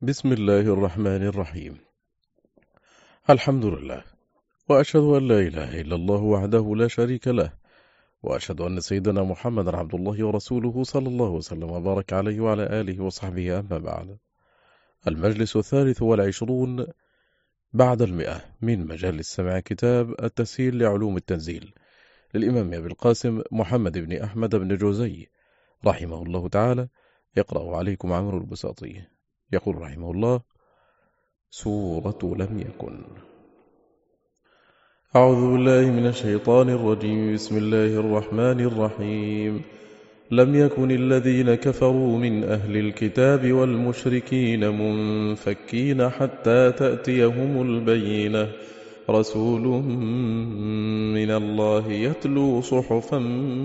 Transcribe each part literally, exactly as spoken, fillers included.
بسم الله الرحمن الرحيم. الحمد لله، وأشهد أن لا إله إلا الله وحده لا شريك له، وأشهد أن سيدنا محمدا عبد الله ورسوله صلى الله وسلم وبارك عليه وعلى آله وصحبه، أما بعد. المجلس الثالث والعشرون بعد المئة من مجالس سماع كتاب التسهيل لعلوم التنزيل للإمام أبي القاسم محمد بن أحمد بن جوزي رحمه الله تعالى، يقرأ عليكم عمرو البساطي. يقول رحمه الله: سورة لم يكن. أعوذ بالله من الشيطان الرجيم. بسم الله الرحمن الرحيم. لم يكن الذين كفروا من أهل الكتاب والمشركين منفكين حتى تأتيهم البينة، رسول من الله يتلو صحفا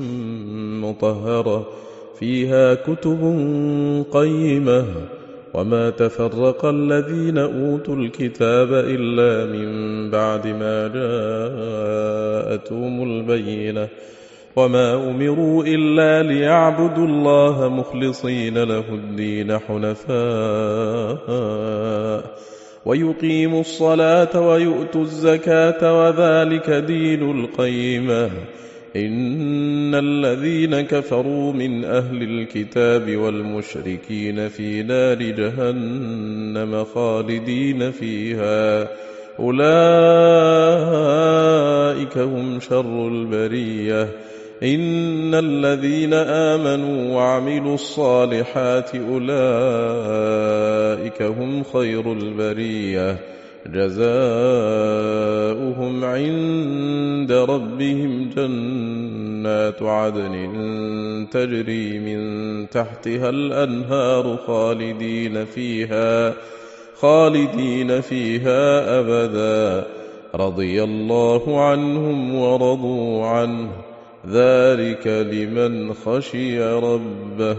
مطهرة فيها كتب قيمة، وما تفرق الذين أوتوا الكتاب إلا من بعد ما جاءتهم البينة، وما أمروا إلا ليعبدوا الله مخلصين له الدين حنفاء ويقيموا الصلاة ويؤتوا الزكاة وذلك دين القيمة. إن الذين كفروا من أهل الكتاب والمشركين في نار جهنم خالدين فيها، أولئك هم شر البرية. إن الذين آمنوا وعملوا الصالحات أولئك هم خير البرية، جزاؤهم عند ربهم جنات عدن تجري من تحتها الأنهار خالدين فيها خالدين فيها أبدا، رضي الله عنهم ورضوا عنه، ذلك لمن خشي ربه.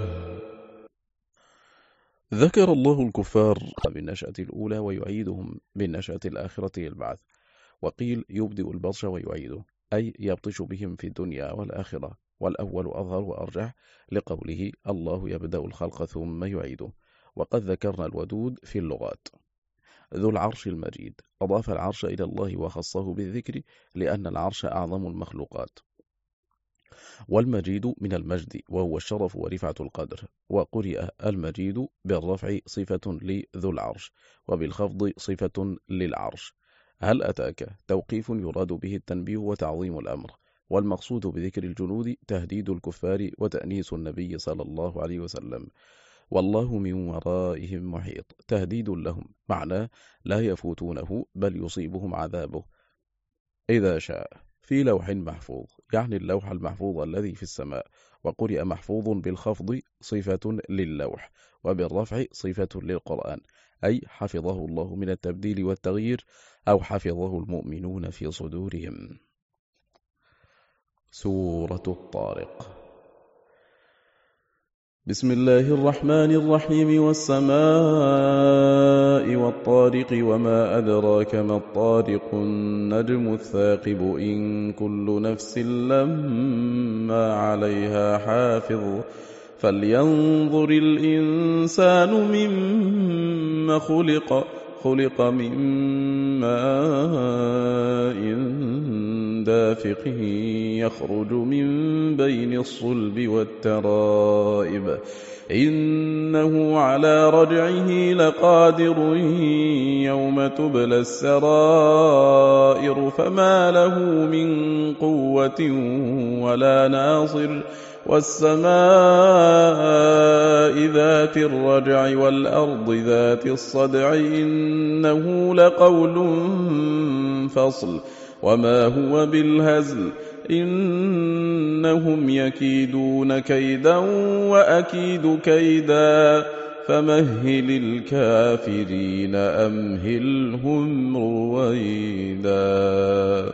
ذكر الله الكفار بالنشأة الأولى ويعيدهم بالنشأة الآخرة للبعث، وقيل يبدئ البطش ويعيده، أي يبطش بهم في الدنيا والآخرة، والأول أظهر وأرجح لقوله الله يبدأ الخلق ثم يعيده. وقد ذكرنا الودود في اللغات. ذو العرش المجيد أضاف العرش إلى الله وخصه بالذكر لأن العرش أعظم المخلوقات، والمجيد من المجد وهو الشرف ورفعة القدر، وقرئ المجيد بالرفع صفة لذو العرش وبالخفض صفة للعرش. هل أتاك توقيف يراد به التنبيه وتعظيم الأمر، والمقصود بذكر الجنود تهديد الكفار وتأنيس النبي صلى الله عليه وسلم. والله من ورائهم محيط تهديد لهم، معناه لا يفوتونه بل يصيبهم عذابه إذا شاء في لوح محفوظ، يعني اللوح المحفوظ الذي في السماء. وقرئ محفوظ بالخفض صفة للوح وبالرفع صفة للقرآن، أي حفظه الله من التبديل والتغيير، أو حفظه المؤمنون في صدورهم. سورة الطارق. بسم الله الرحمن الرحيم. والسماء والطارق وما أدراك ما الطارق، النجم الثاقب، إن كل نفس لما عليها حافظ، فلينظر الإنسان مما خلق خلق من ماء دافق يخرج من بين الصلب والترائب، إنه على رجعه لقادر، يوم تبلى السرائر، فما له من قوة ولا ناصر. والسماء ذات الرجع والأرض ذات الصدع، إنه لقول فصل، وما هو بالهزل، إنهم يكيدون كيدا وأكيد كيدا، فمهل الكافرين أمهلهم رويدا.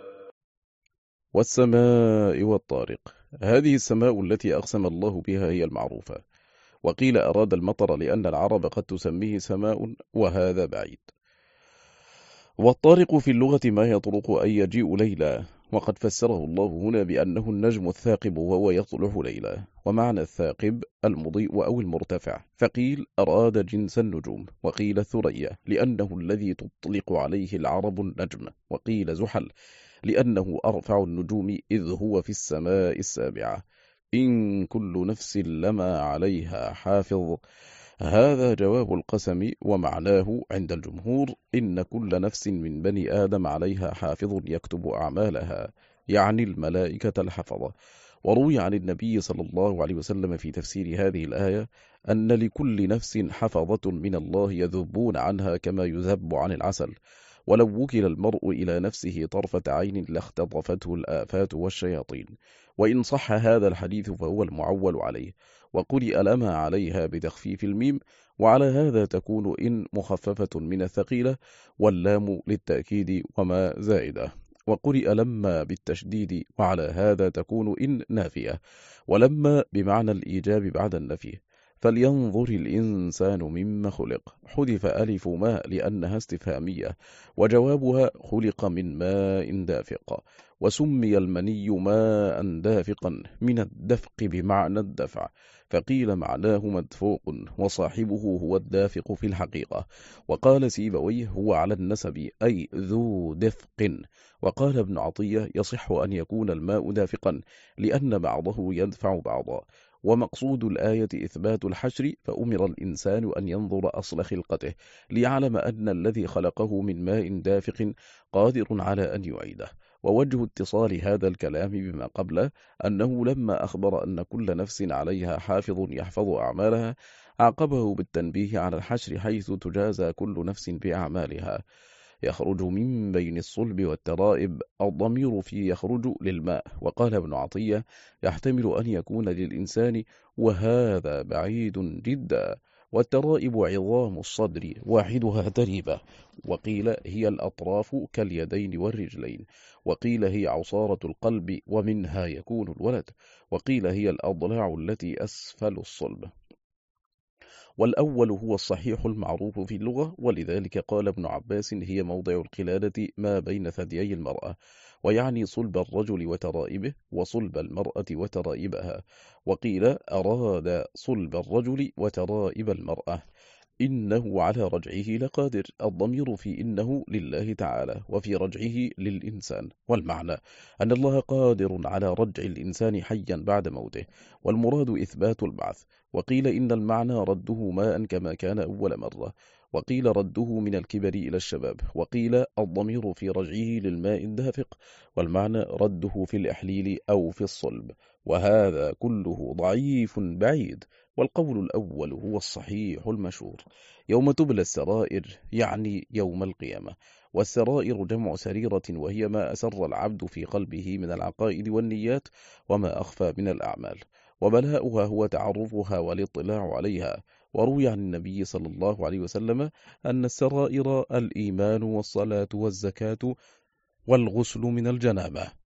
والسماء والطارق. هذه السماء التي أقسم الله بها هي المعروفة، وقيل أراد المطر لأن العرب قد تسميه سماء، وهذا بعيد. والطارق في اللغة ما يطرق أي يجيء ليلا، وقد فسره الله هنا بأنه النجم الثاقب وهو يطلع ليلا، ومعنى الثاقب المضيء أو المرتفع، فقيل أراد جنس النجوم، وقيل الثريا لأنه الذي تطلق عليه العرب النجم، وقيل زحل لأنه أرفع النجوم إذ هو في السماء السابعة. إن كل نفس لما عليها حافظ. هذا جواب القسم، ومعناه عند الجمهور إن كل نفس من بني آدم عليها حافظ يكتب أعمالها، يعني الملائكة الحفظة. وروي عن النبي صلى الله عليه وسلم في تفسير هذه الآية أن لكل نفس حفظة من الله يذبون عنها كما يذب عن العسل، ولو وكل المرء إلى نفسه طرفة عين لاختطفته الآفات والشياطين. وإن صح هذا الحديث فهو المعول عليه، وقرئ لما عليها بتخفيف الميم، وعلى هذا تكون إن مخففة من الثقيلة، واللام للتأكيد وما زائدة. وقرئ لما بالتشديد، وعلى هذا تكون إن نافية، ولما بمعنى الإيجاب بعد النفي. فلينظر الإنسان مما خلق، حذف ألف ماء لأنها استفهامية، وجوابها خلق من ماء دافق. وسمي المني ماء دافقا من الدفق بمعنى الدفع، فقيل معناه مدفوق، وصاحبه هو الدافق في الحقيقة. وقال سيبويه هو على النسب أي ذو دفق. وقال ابن عطية يصح أن يكون الماء دافقا لأن بعضه يدفع بعضا. ومقصود الآية إثبات الحشر، فأمر الإنسان أن ينظر أصل خلقته ليعلم أن الذي خلقه من ماء دافق قادر على أن يعيده. ووجه اتصال هذا الكلام بما قبله أنه لما أخبر أن كل نفس عليها حافظ يحفظ أعمالها، عاقبه بالتنبيه على الحشر حيث تجازى كل نفس بأعمالها. يخرج من بين الصلب والترائب، الضمير في يخرج للماء. وقال ابن عطية يحتمل أن يكون للإنسان، وهذا بعيد جدا. والترائب عظام الصدر واحدها تريبة، وقيل هي الأطراف كاليدين والرجلين، وقيل هي عصارة القلب ومنها يكون الولد، وقيل هي الأضلاع التي أسفل الصلب. والأول هو الصحيح المعروف في اللغة، ولذلك قال ابن عباس هي موضع القلادة ما بين ثديي المرأة، ويعني صلب الرجل وترائبه، وصلب المرأة وترائبها. وقيل أراد صلب الرجل وترائب المرأة. إنه على رجعه لقادر، الضمير في إنه لله تعالى، وفي رجعه للإنسان، والمعنى أن الله قادر على رجع الإنسان حيا بعد موته، والمراد إثبات البعث. وقيل إن المعنى رده ماء كما كان أول مرة، وقيل رده من الكبر إلى الشباب، وقيل الضمير في رجعه للماء الدافق، والمعنى رده في الإحليل أو في الصلب. وهذا كله ضعيف بعيد، والقول الأول هو الصحيح المشهور. يوم تبلى السرائر يعني يوم القيامة. والسرائر جمع سريرة، وهي ما أسر العبد في قلبه من العقائد والنيات، وما أخفى من الأعمال. وبلاؤها هو تعرفها والاطلاع عليها. وروي عن النبي صلى الله عليه وسلم أن السرائر الإيمان والصلاة والزكاة والغسل من الجنابة،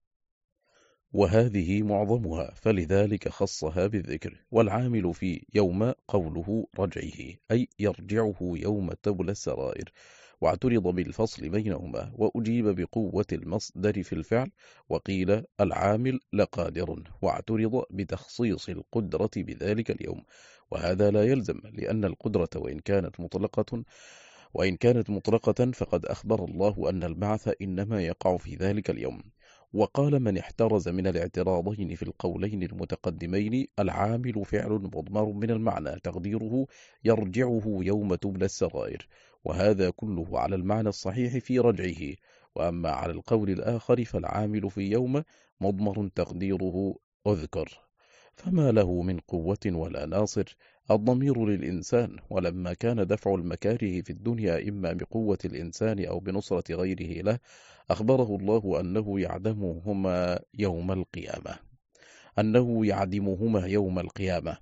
وهذه معظمها، فلذلك خصها بالذكر. والعامل في يوم قوله رجعه، أي يرجعه يوم تبلى السرائر، واعترض بالفصل بينهما، وأجيب بقوة المصدر في الفعل. وقيل العامل لقادر، واعترض بتخصيص القدرة بذلك اليوم، وهذا لا يلزم، لأن القدرة وإن كانت مطلقة وإن كانت مطلقة فقد أخبر الله أن البعث إنما يقع في ذلك اليوم. وقال من احترز من الاعتراضين في القولين المتقدمين العامل فعل مضمر من المعنى تقديره يرجعه يوم تبلى السرائر، وهذا كله على المعنى الصحيح في رجعه. وأما على القول الآخر فالعامل في يوم مضمر تقديره أذكر، فما له من قوة ولا ناصر. الضمير للإنسان، ولما كان دفع المكاره في الدنيا إما بقوة الإنسان أو بنصرة غيره له، أخبره الله أنه يعدمهما يوم القيامة أنه يعدمهما يوم القيامة.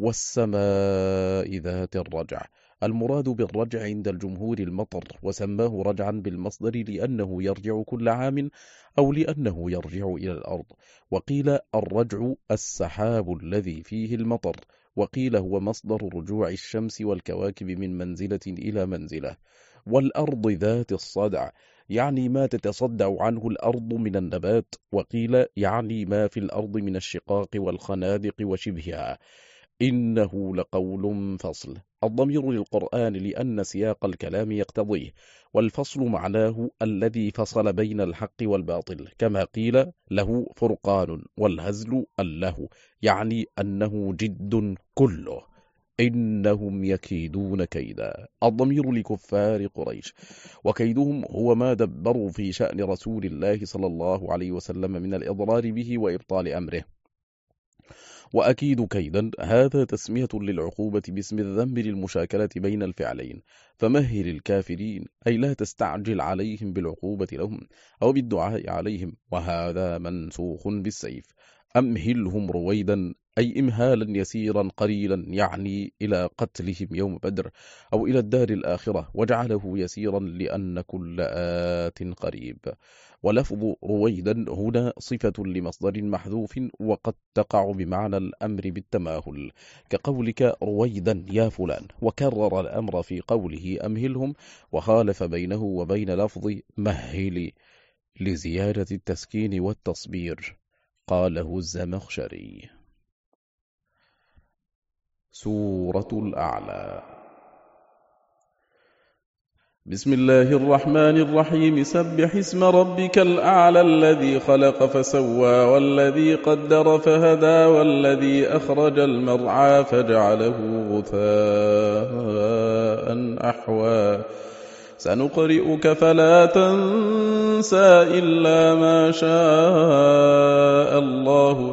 والسماء ذات الرجع، المراد بالرجع عند الجمهور المطر، وسماه رجعا بالمصدر لأنه يرجع كل عام أو لأنه يرجع إلى الأرض. وقيل الرجع السحاب الذي فيه المطر، وقيل هو مصدر رجوع الشمس والكواكب من منزلة إلى منزلة. والأرض ذات الصدع يعني ما تتصدع عنه الأرض من النبات، وقيل يعني ما في الأرض من الشقاق والخنادق وشبهها. إنه لقول فصل. الضمير للقرآن لأن سياق الكلام يقتضيه، والفصل معناه الذي فصل بين الحق والباطل، كما قيل له فرقان، والهزل اللهو، يعني أنه جد كله. إنهم يكيدون كيدا. الضمير لكفار قريش، وكيدهم هو ما دبروا في شأن رسول الله صلى الله عليه وسلم من الإضرار به وإبطال أمره. وأكيد كيدا هذا تسمية للعقوبة باسم الذنب للمشاكلة بين الفعلين، فمهل الكافرين أي لا تستعجل عليهم بالعقوبة لهم أو بالدعاء عليهم، وهذا منسوخ بالسيف. أمهلهم رويدا أي إمهالا يسيرا قليلا، يعني إلى قتلهم يوم بدر أو إلى الدار الآخرة، وجعله يسيرا لأن كل آت قريب. ولفظ رويدا هنا صفة لمصدر محذوف، وقد تقع بمعنى الأمر بالتماهل، كقولك رويدا يا فلان، وكرر الأمر في قوله أمهلهم، وخالف بينه وبين لفظ مهل لزيادة التسكين والتصبير. قاله الزمخشري. سورة الأعلى. بسم الله الرحمن الرحيم. سبح اسم ربك الأعلى الذي خلق فسوى والذي قدر فهدى والذي أخرج المرعى فجعله غثاء أحوى. سنقرئك فلا تنسى إلا ما شاء الله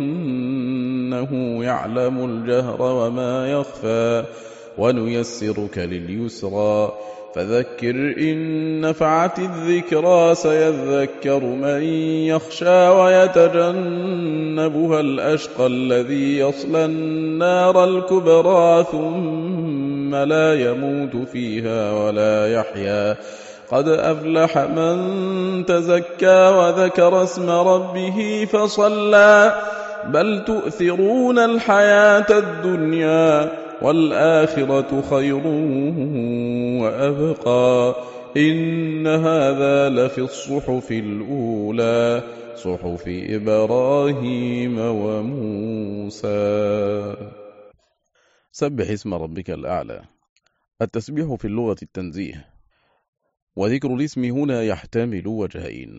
إنه يعلم الجهر وما يخفى ونيسرك لليسرى فذكر إن نفعت الذكرى سيذكر من يخشى ويتجنبها الأشقى الذي يصلى النار الكبرى ثم لا يموت فيها ولا يحيا قد أفلح من تزكى وذكر اسم ربه فصلى بل تؤثرون الحياة الدنيا والآخرة خير وأبقى إن هذا لفي الصحف الأولى صحف إبراهيم وموسى. سبح اسم ربك الأعلى. التسبيح في اللغة التنزيه، وذكر الاسم هنا يحتمل وجهين: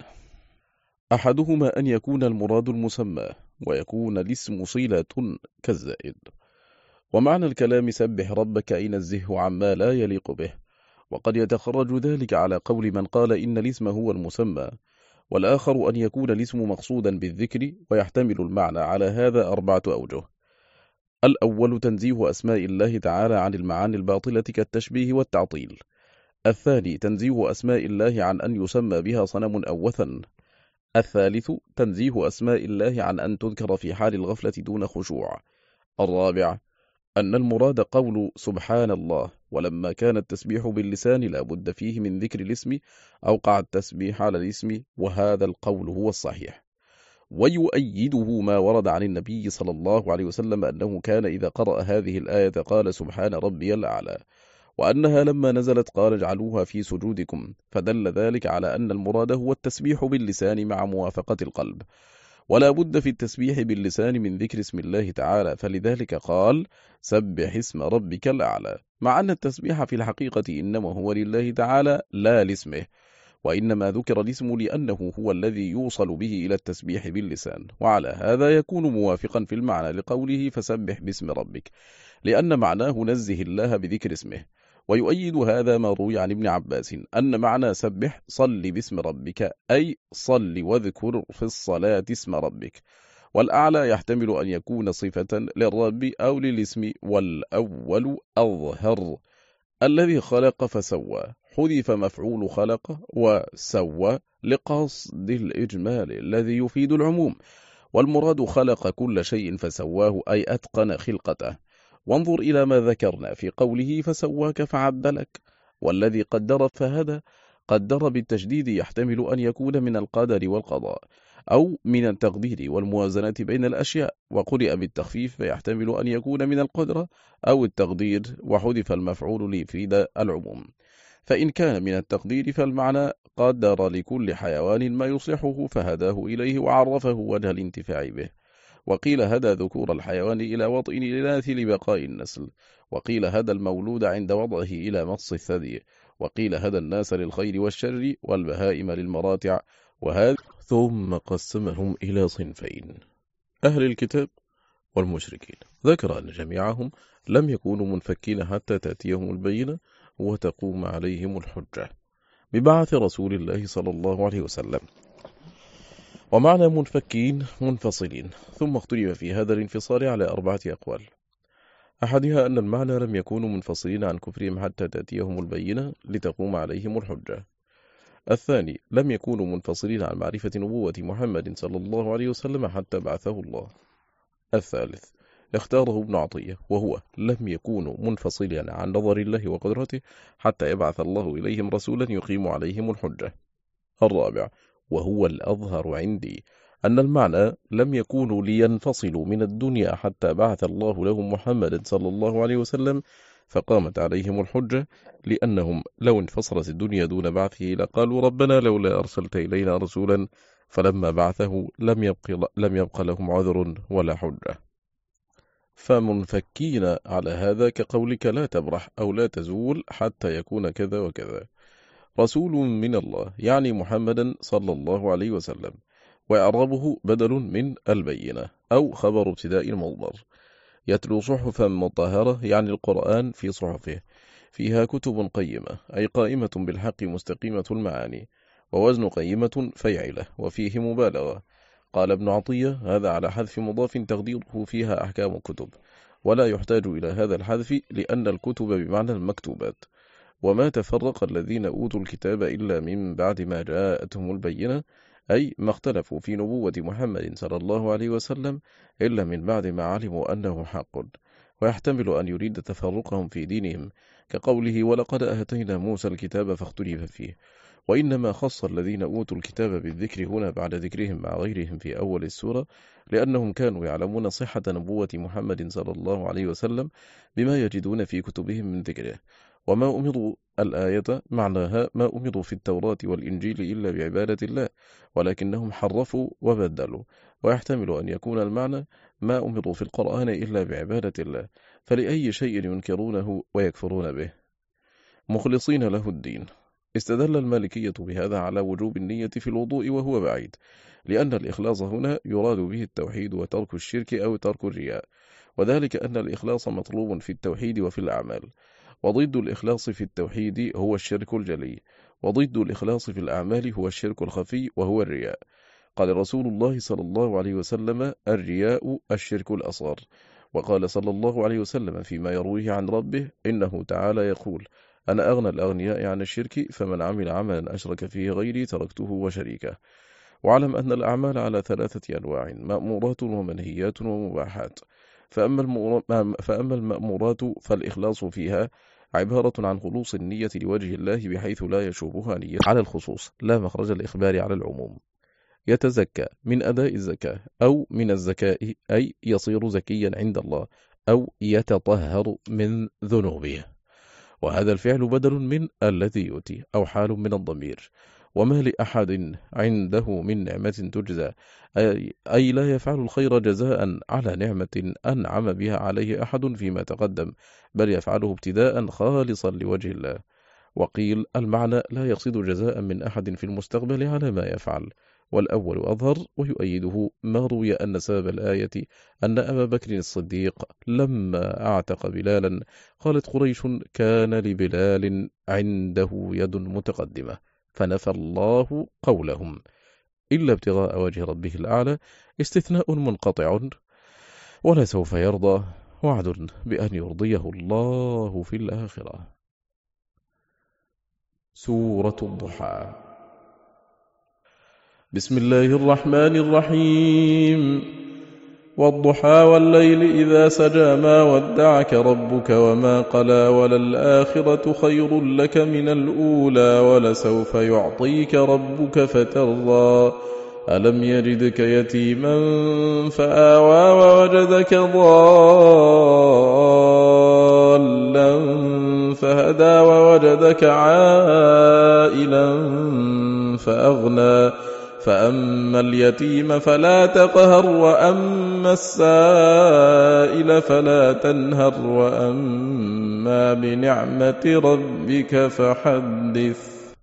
أحدهما أن يكون المراد المسمى، ويكون الاسم صلة كالزائد. ومعنى الكلام سبح ربك أي نزهه عما لا يليق به، وقد يتخرج ذلك على قول من قال إن الاسم هو المسمى. والآخر أن يكون الاسم مقصودا بالذكر، ويحتمل المعنى على هذا أربعة أوجه: الأول تنزيه أسماء الله تعالى عن المعاني الباطلة كالتشبيه والتعطيل. الثاني تنزيه أسماء الله عن أن يسمى بها صنم أو وثن. الثالث تنزيه أسماء الله عن أن تذكر في حال الغفلة دون خشوع. الرابع أن المراد قول سبحان الله، ولما كان التسبيح باللسان لا بد فيه من ذكر الاسم أوقع التسبيح على الاسم، وهذا القول هو الصحيح. ويؤيده ما ورد عن النبي صلى الله عليه وسلم أنه كان إذا قرأ هذه الآية قال سبحان ربي الأعلى، وأنها لما نزلت قال اجعلوها في سجودكم، فدل ذلك على أن المراد هو التسبيح باللسان مع موافقة القلب. ولا بد في التسبيح باللسان من ذكر اسم الله تعالى، فلذلك قال سبح اسم ربك الأعلى، مع أن التسبيح في الحقيقة إنما هو لله تعالى لا لاسمه، وإنما ذكر الاسم لأنه هو الذي يوصل به إلى التسبيح باللسان، وعلى هذا يكون موافقا في المعنى لقوله فسبح باسم ربك، لأن معناه نزه الله بذكر اسمه. ويؤيد هذا ما روي عن ابن عباس أن معنى سبح صل باسم ربك، أي صل واذكر في الصلاة اسم ربك. والأعلى يحتمل أن يكون صفة للرب أو للاسم، والأول أظهر. الذي خلق فسوى حذف مفعول خلق وسوى لقصد الإجمال الذي يفيد العموم، والمراد خلق كل شيء فسواه أي أتقن خلقته. وانظر إلى ما ذكرنا في قوله فسواك فعدلك. والذي قدر فهدى قدر بالتشديد يحتمل أن يكون من القدر والقضاء، أو من التقدير والموازنة بين الأشياء، وقرئ بالتخفيف فيحتمل أن يكون من القدرة أو التقدير، وحذف المفعول ليفيد العموم. فإن كان من التقدير فالمعنى قدر لكل حيوان ما يصلحه فهداه إليه وعرفه وجه الانتفاع به. وقيل هدى ذكور الحيوان إلى وطئ الإناث لبقاء النسل، وقيل هدى المولود عند وضعه إلى مص الثدي، وقيل هدى الناس للخير والشر والبهائم للمراتع، وهذا ثم قسمهم إلى صنفين: أهل الكتاب والمشركين. ذكر أن جميعهم لم يكونوا منفكين حتى تأتيهم البينة وتقوم عليهم الحجة ببعث رسول الله صلى الله عليه وسلم. ومعنى منفكين منفصلين. ثم اختلف في هذا الانفصال على أربعة أقوال: أحدها أن المعنى لم يكونوا منفصلين عن كفرهم حتى تأتيهم البينة لتقوم عليهم الحجة. الثاني لم يكونوا منفصلين عن معرفة نبوة محمد صلى الله عليه وسلم حتى بعثه الله. الثالث اختاره ابن عطية، وهو لم يكونوا منفصلين عن نظر الله وقدرته حتى يبعث الله إليهم رسولا يقيم عليهم الحجة. الرابع وهو الأظهر عندي أن المعنى لم يكونوا لينفصلوا من الدنيا حتى بعث الله لهم محمد صلى الله عليه وسلم فقامت عليهم الحجة، لأنهم لو انفصلت الدنيا دون بعثه لقالوا ربنا لولا أرسلت إلينا رسولا، فلما بعثه لم يبق, لم يبق لهم عذر ولا حجة. فمنفكين على هذا كقولك لا تبرح أو لا تزول حتى يكون كذا وكذا. رسول من الله يعني محمدا صلى الله عليه وسلم، وإعرابه بدل من البينة أو خبر ابتداء المصدر. يتلو صحفا مطهرة يعني القرآن في صحفه فيها كتب قيمة، أي قائمة بالحق مستقيمة المعاني، ووزن قيمة فيعلة، وفيه مبالغة. قال ابن عطية هذا على حذف مضاف تقديره فيها أحكام كتب، ولا يحتاج إلى هذا الحذف لأن الكتب بمعنى المكتوبات. وما تفرق الذين أوتوا الكتاب إلا من بعد ما جاءتهم البينة، أي ما اختلفوا في نبوة محمد صلى الله عليه وسلم إلا من بعد ما علموا أنه حق. ويحتمل أن يريد تفرقهم في دينهم كقوله ولقد آتينا موسى الكتاب فاختلف فيه. وإنما خص الذين أوتوا الكتاب بالذكر هنا بعد ذكرهم مع غيرهم في أول السورة، لأنهم كانوا يعلمون صحة نبوة محمد صلى الله عليه وسلم بما يجدون في كتبهم من ذكره. وما أمروا الآية معناها ما أمروا في التوراة والإنجيل إلا بعبادة الله، ولكنهم حرفوا وبدلوا. ويحتمل أن يكون المعنى ما أمروا في القرآن إلا بعبادة الله، فلأي شيء ينكرونه ويكفرون به مخلصين له الدين. استدل المالكية بهذا على وجوب النية في الوضوء وهو بعيد، لأن الإخلاص هنا يراد به التوحيد وترك الشرك أو ترك الرياء، وذلك أن الإخلاص مطلوب في التوحيد وفي الأعمال، وضد الإخلاص في التوحيد هو الشرك الجلي، وضد الإخلاص في الأعمال هو الشرك الخفي وهو الرياء. قال رسول الله صلى الله عليه وسلم الرياء الشرك الأصغر. وقال صلى الله عليه وسلم فيما يرويه عن ربه إنه تعالى يقول أنا أغنى الأغنياء عن الشرك، فمن عمل عملا أشرك فيه غيري تركته وشريكه. واعلم أن الأعمال على ثلاثة أنواع: مأمورات ومنهيات ومباحات. فأما, فأما المأمورات فالإخلاص فيها عبارة عن خلوص النية لوجه الله بحيث لا يشوبها نية على الخصوص، لا مخرج الإخبار على العموم. يتزكى من أداء الزكاة أو من الزكاة، أي يصير زكيا عند الله، أو يتطهر من ذنوبه، وهذا الفعل بدل من الذي يؤتي أو حال من الضمير. وما لأحد عنده من نعمة تجزى، أي لا يفعل الخير جزاء على نعمة أنعم بها عليه أحد فيما تقدم، بل يفعله ابتداء خالصا لوجه الله. وقيل المعنى لا يقصد جزاء من أحد في المستقبل على ما يفعل، والأول أظهر، ويؤيده ما روي أن سبب الآية أن أبا بكر الصديق لما أعتق بلالا قالت قريش كان لبلال عنده يد متقدمة، فنفى الله قولهم إلا ابتغاء وجه ربه الأعلى، استثناء منقطع، ولسوف يرضى وعد بأن يرضيه الله في الآخرة. سورة الضحى. بسم الله الرحمن الرحيم. والضحى والليل إذا سجى ما ودعك ربك وما قلى، وللآخرة خير لك من الأولى، ولسوف يعطيك ربك فترضى. ألم يجدك يتيما فآوى ووجدك ضالا فهدى ووجدك عائلا فأغنى فأما اليتيم فلا تقهر وأما السائل فلا تنهر وأما بنعمة ربك فحدث.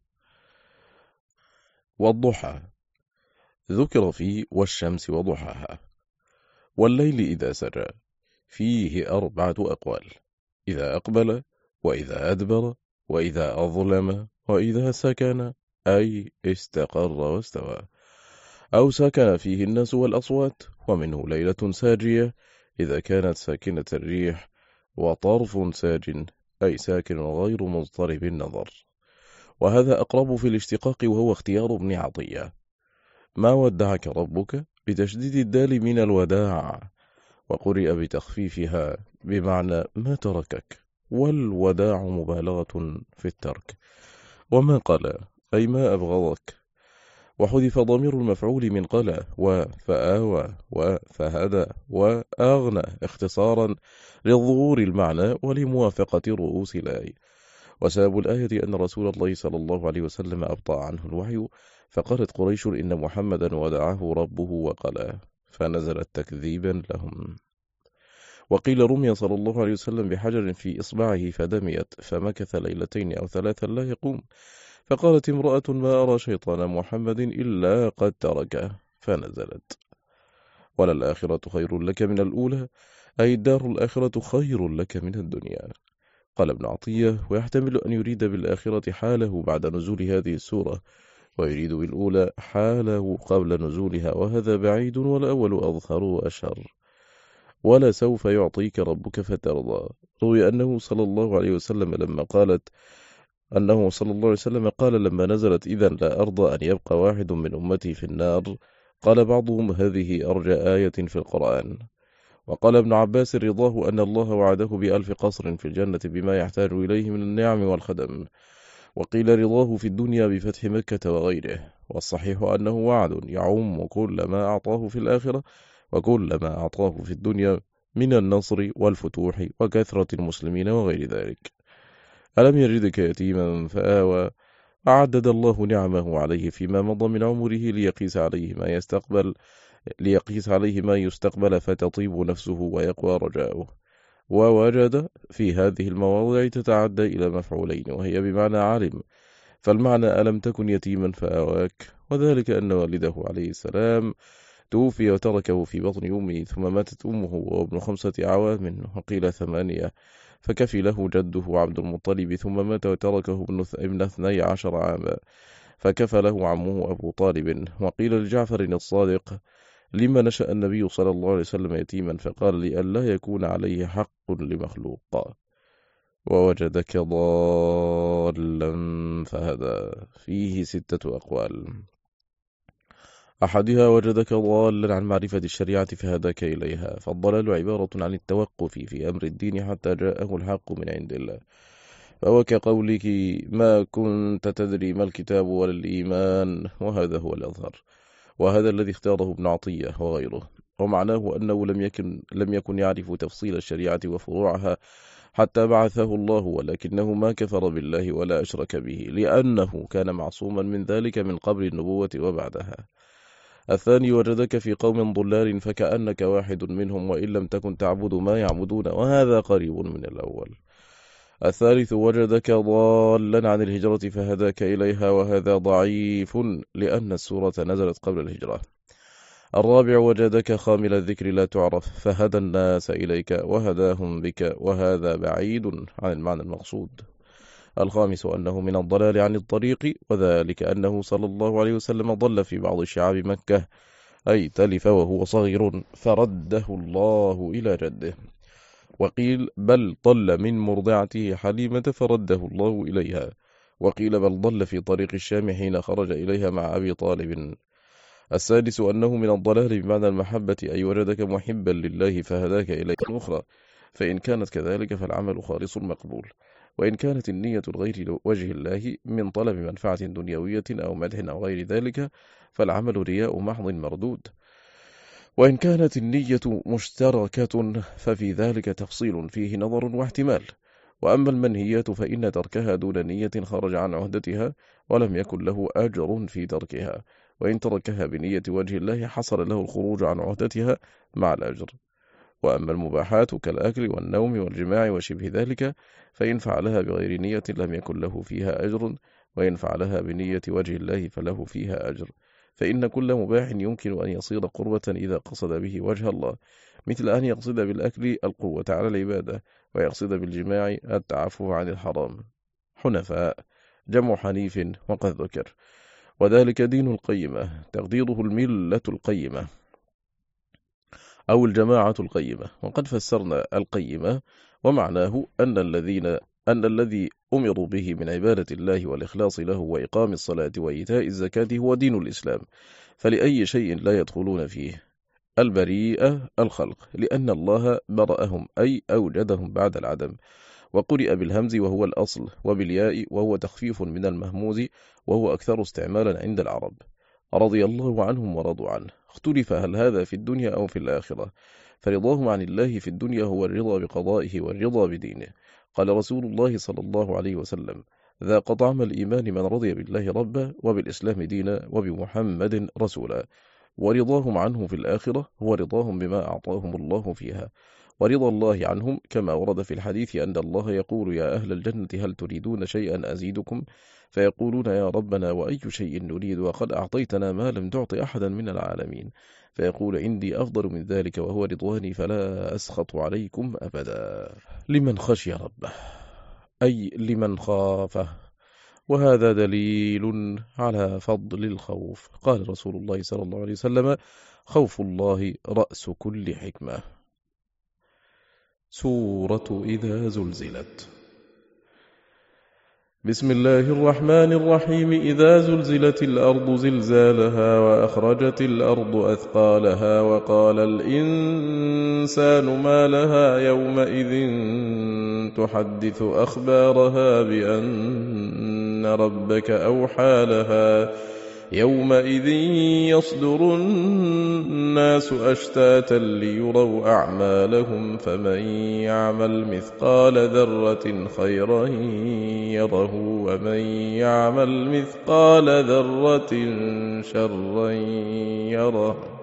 والضحى ذكر فيه والشمس وضحاها والليل إذا سجى، فيه أربعة أقوال: إذا أقبل، وإذا أدبر، وإذا أظلم، وإذا سكن، أي استقر واستوى، أو سكن فيه الناس والأصوات. ومنه ليلة ساجية إذا كانت ساكنة الريح، وطرف ساج أي ساكن غير مضطرب النظر. وهذا أقرب في الاشتقاق، وهو اختيار ابن عطية: ما ودعك ربك بتشديد الدال من الوداع، وقرئ بتخفيفها بمعنى ما تركك، والوداع مبالغة في الترك. وما قال أي ما أبغضك، وحذف ضمير المفعول من قال وفآوى وفهدى وأغنى اختصارا للظهور المعنى ولموافقة رؤوس الآية. وسبب الآية أن رسول الله صلى الله عليه وسلم أبطأ عنه الوحي، فقالت قريش إن محمدا ودعه ربه وقلاه، فنزلت تكذيبا لهم. وقيل رمي صلى الله عليه وسلم بحجر في إصبعه فدميت، فمكث ليلتين أو ثلاثا لا يقوم، فقالت امرأة ما أرى شيطان محمد إلا قد تركه، فنزلت: وللآخرة خير لك من الأولى، أي الدار الآخرة خير لك من الدنيا. قال ابن عطية: ويحتمل أن يريد بالآخرة حاله بعد نزول هذه السورة، ويريد بالأولى حاله قبل نزولها، وهذا بعيد، والأول أظهر وأشهر. ولا سوف يعطيك ربك فترضى. روي أنه صلى الله عليه وسلم لما قالت أنه صلى الله عليه وسلم قال لما نزلت: إذا لا أرضى أن يبقى واحد من أمتي في النار، قال بعضهم: هذه أرجى آية في القرآن. وقال ابن عباس رضاه أن الله وعده بألف قصر في الجنة بما يحتاج إليه من النعم والخدم. وقيل رضاه في الدنيا بفتح مكة وغيره. والصحيح أنه وعد يعم كل ما أعطاه في الآخرة وكل ما أعطاه في الدنيا من النصر والفتوح وكثرة المسلمين وغير ذلك. ألم يجدك يتيما فآوى، أعدد الله نعمه عليه فيما مضى من عمره ليقيس عليه ما يستقبل ليقيس عليه ما يستقبل فتطيب نفسه ويقوى رجاؤه. ووجد في هذه المواضع تتعدى إلى مفعولين، وهي بمعنى علم. فالمعنى ألم تكن يتيما فآواك، وذلك أن والده عليه السلام توفي وتركه في بطن أمه، ثم ماتت أمه وابن خمسة أعوام وقيل ثمانية، فكفي له جده عبد المطلب، ثم مات وتركه ابن اثني عشر عاما، فكفى له عمه أبو طالب. وقيل لجعفر الصادق: لما نشأ النبي صلى الله عليه وسلم يتيما؟ فقال: لئلا يكون عليه حق لمخلوق. ووجدك ضالا فهدى، فيه ستة أقوال: أحدها وجدك ضالا عن معرفة الشريعة فهداك إليها، فالضلال عبارة عن التوقف في أمر الدين حتى جاءه الحق من عند الله، فهو كقولك: ما كنت تدري ما الكتاب ولا الإيمان، وهذا هو الأظهر، وهذا الذي اختاره ابن عطية وغيره. ومعناه أنه لم يكن, لم يكن يعرف تفصيل الشريعة وفروعها حتى بعثه الله، ولكنه ما كفر بالله ولا أشرك به، لأنه كان معصوما من ذلك من قبل النبوة وبعدها. الثاني وجدك في قوم ضلال فكأنك واحد منهم وإن لم تكن تعبد ما يعبدون، وهذا قريب من الأول. الثالث وجدك ضالا عن الهجرة فهداك إليها، وهذا ضعيف لأن السورة نزلت قبل الهجرة. الرابع وجدك خامل الذكر لا تعرف فهدى الناس إليك وهداهم بك، وهذا بعيد عن المعنى المقصود. الخامس أنه من الضلال عن الطريق، وذلك أنه صلى الله عليه وسلم ضل في بعض شعاب مكة، أي تلف وهو صغير فرده الله إلى جده. وقيل بل ضل من مرضعته حليمة فرده الله إليها. وقيل بل ضل في طريق الشام حين خرج إليها مع أبي طالب. السادس أنه من الضلال بمعنى المحبة، أي وجدك محبا لله فهداك إليه أخرى، فإن كانت كذلك فالعمل خالص مقبول. وإن كانت النية لغير وجه الله من طلب منفعة دنيوية أو مدح أو غير ذلك فالعمل رياء محض مردود. وإن كانت النية مشتركة ففي ذلك تفصيل فيه نظر واحتمال. وأما المنهيات فإن تركها دون نية خرج عن عهدتها ولم يكن له أجر في تركها، وإن تركها بنية وجه الله حصل له الخروج عن عهدتها مع الأجر. وأما المباحات كالأكل والنوم والجماع وشبه ذلك فإن فعلها بغير نية لم يكن له فيها أجر، وإن فعلها بنية وجه الله فله فيها أجر. فإن كل مباح يمكن أن يصير قربة إذا قصد به وجه الله، مثل أن يقصد بالأكل القوة على العبادة، ويقصد بالجماع التعفف عن الحرام. حنفاء جمع حنيف وقد ذكر، وذلك دين القيمة، تقديره الملة القيمة أو الجماعة القيمة. وقد فسرنا القيمة ومعناه أن الذين أن الذي أمروا به من عبادة الله والإخلاص له وإقام الصلاة وإيتاء الزكاة هو دين الإسلام، فلأي شيء لا يدخلون فيه. البريئة الخلق، لأن الله برأهم أي أوجدهم بعد العدم. وقرئ بالهمز وهو الأصل، وبالياء وهو تخفيف من المهموز وهو أكثر استعمالا عند العرب. رضي الله عنهم ورضوا عنه. اختلف هل هذا في الدنيا أو في الآخرة، فرضاهم عن الله في الدنيا هو الرضا بقضائه والرضا بدينه. قال رسول الله صلى الله عليه وسلم: ذاق طعم الإيمان من رضي بالله ربا وبالإسلام دينا وبمحمد رسولا. ورضاهم عنه في الآخرة هو رضاهم بما أعطاهم الله فيها. ورضا الله عنهم كما ورد في الحديث أن الله يقول: يا أهل الجنة هل تريدون شيئا أزيدكم؟ فيقولون: يا ربنا وأي شيء نريد وقد أعطيتنا ما لم تعط أحدا من العالمين. فيقول: عندي أفضل من ذلك وهو رضواني فلا أسخط عليكم أبدا. لمن خشي ربه أي لمن خافه، وهذا دليل على فضل الخوف. قال رسول الله صلى الله عليه وسلم: خوف الله رأس كل حكمة. سورة إذا زلزلت. بسم الله الرحمن الرحيم. إذا زلزلت الأرض زلزالها وأخرجت الأرض أثقالها وقال الإنسان ما لها يومئذ تحدث أخبارها بأن ربك أوحى لها يومئذ يصدر الناس أشتاتا ليروا أعمالهم فمن يعمل مثقال ذرة خيرا يره ومن يعمل مثقال ذرة شرا يره.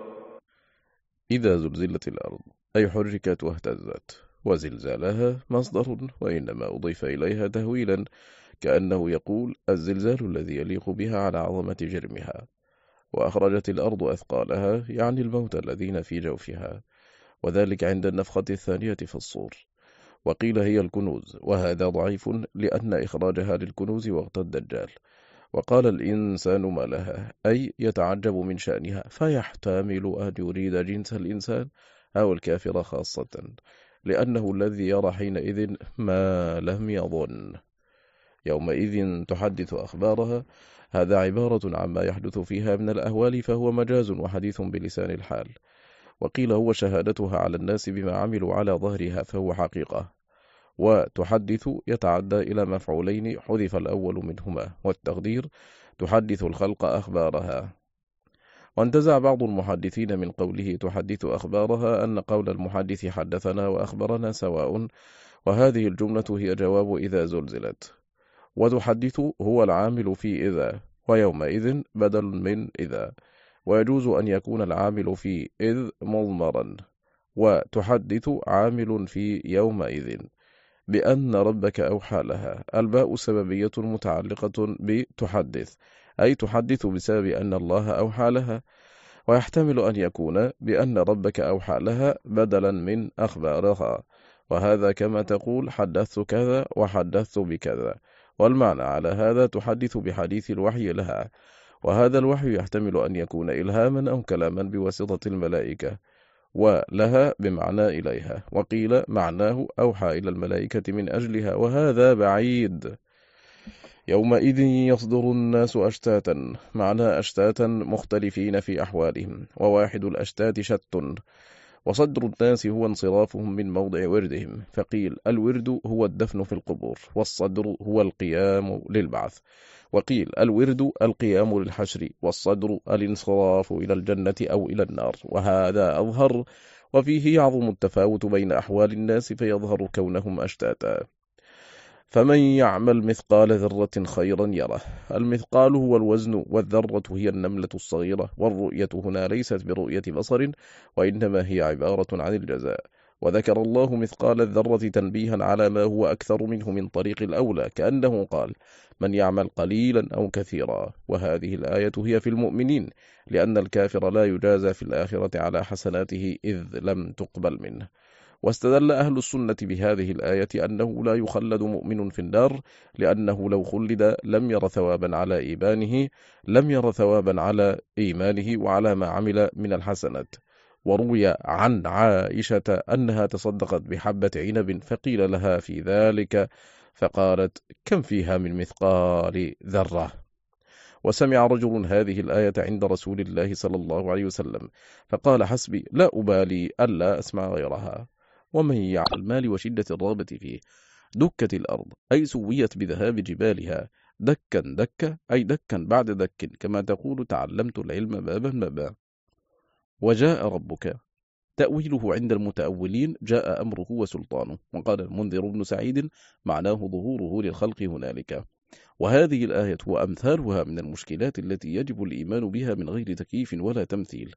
إذا زلزلت الأرض أي حركت واهتزت، وزلزالها مصدر وإنما أضيف إليها تهويلا كأنه يقول: الزلزال الذي يليق بها على عظمة جرمها. وأخرجت الأرض أثقالها يعني الموت الذين في جوفها، وذلك عند النفخة الثانية في الصور. وقيل هي الكنوز، وهذا ضعيف لأن إخراجها للكنوز وقت الدجال. وقال الإنسان ما لها أي يتعجب من شأنها، فيحتمل أن يريد جنس الإنسان أو الكافر خاصة، لأنه الذي يرى حينئذ ما لم يظن. يومئذ تحدث أخبارها، هذا عبارة عما يحدث فيها من الأهوال، فهو مجاز وحديث بلسان الحال. وقيل هو شهادتها على الناس بما عملوا على ظهرها، فهو حقيقة. وتحدث يتعدى إلى مفعولين حذف الأول منهما، والتقدير تحدث الخلق أخبارها. وانتزع بعض المحدثين من قوله تحدث أخبارها أن قول المحدث حدثنا وأخبرنا سواء، وهذه الجملة هي جواب إذا زلزلت. وتحدث هو العامل في إذا، ويومئذ بدل من إذا، ويجوز أن يكون العامل في إذ مضمرا، وتحدث عامل في يومئذ بأن ربك أوحى لها. الباء سببية متعلقة بتحدث، أي تحدث بسبب أن الله أوحى لها، ويحتمل أن يكون بأن ربك أوحى لها بدلا من أخبارها، وهذا كما تقول حدثت كذا وحدثت بكذا، والمعنى على هذا تحدث بحديث الوحي لها، وهذا الوحي يحتمل أن يكون إلهاما أو كلاما بواسطة الملائكة، ولها بمعنى إليها. وقيل معناه أوحى إلى الملائكة من أجلها، وهذا بعيد. يومئذ يصدر الناس أشتاتا، معنى أشتاتا مختلفين في أحوالهم، وواحد الأشتات شت، وصدر الناس هو انصرافهم من موضع وردهم، فقيل الورد هو الدفن في القبور، والصدر هو القيام للبعث، وقيل الورد القيام للحشر، والصدر الانصراف إلى الجنة أو إلى النار، وهذا أظهر، وفيه يعظم التفاوت بين أحوال الناس فيظهر كونهم أشتاتا. فمن يعمل مثقال ذرة خيرا يره. المثقال هو الوزن، والذرة هي النملة الصغيرة، والرؤية هنا ليست برؤية بصر، وإنما هي عبارة عن الجزاء. وذكر الله مثقال الذرة تنبيها على ما هو أكثر منه من طريق الأولى، كأنه قال من يعمل قليلا أو كثيرا. وهذه الآية هي في المؤمنين، لأن الكافر لا يجازى في الآخرة على حسناته إذ لم تقبل منه. واستدل أهل السنة بهذه الآية أنه لا يخلد مؤمن في النار، لأنه لو خلد لم ير ثوابا على إيمانه لم ير ثوابا على إيمانه وعلى ما عمل من الحسنات. وروي عن عائشة أنها تصدقت بحبة عنب فقيل لها في ذلك فقالت كم فيها من مثقال ذرة. وسمع رجل هذه الآية عند رسول الله صلى الله عليه وسلم فقال حسبي لا أبالي ألا أسمع غيرها. ومن يعمل المال وشدة الرغبة فيه. دكت الأرض أي سويت بذهاب جبالها، دكا دكا أي دكا بعد دك، كما تقول تعلمت العلم بابا بابا. وجاء ربك تأويله عند المتأولين جاء أمره وسلطانه. وقال المنذر بن سعيد معناه ظهوره للخلق هنالك. وهذه الآية وأمثالها من المشكلات التي يجب الإيمان بها من غير تكييف ولا تمثيل.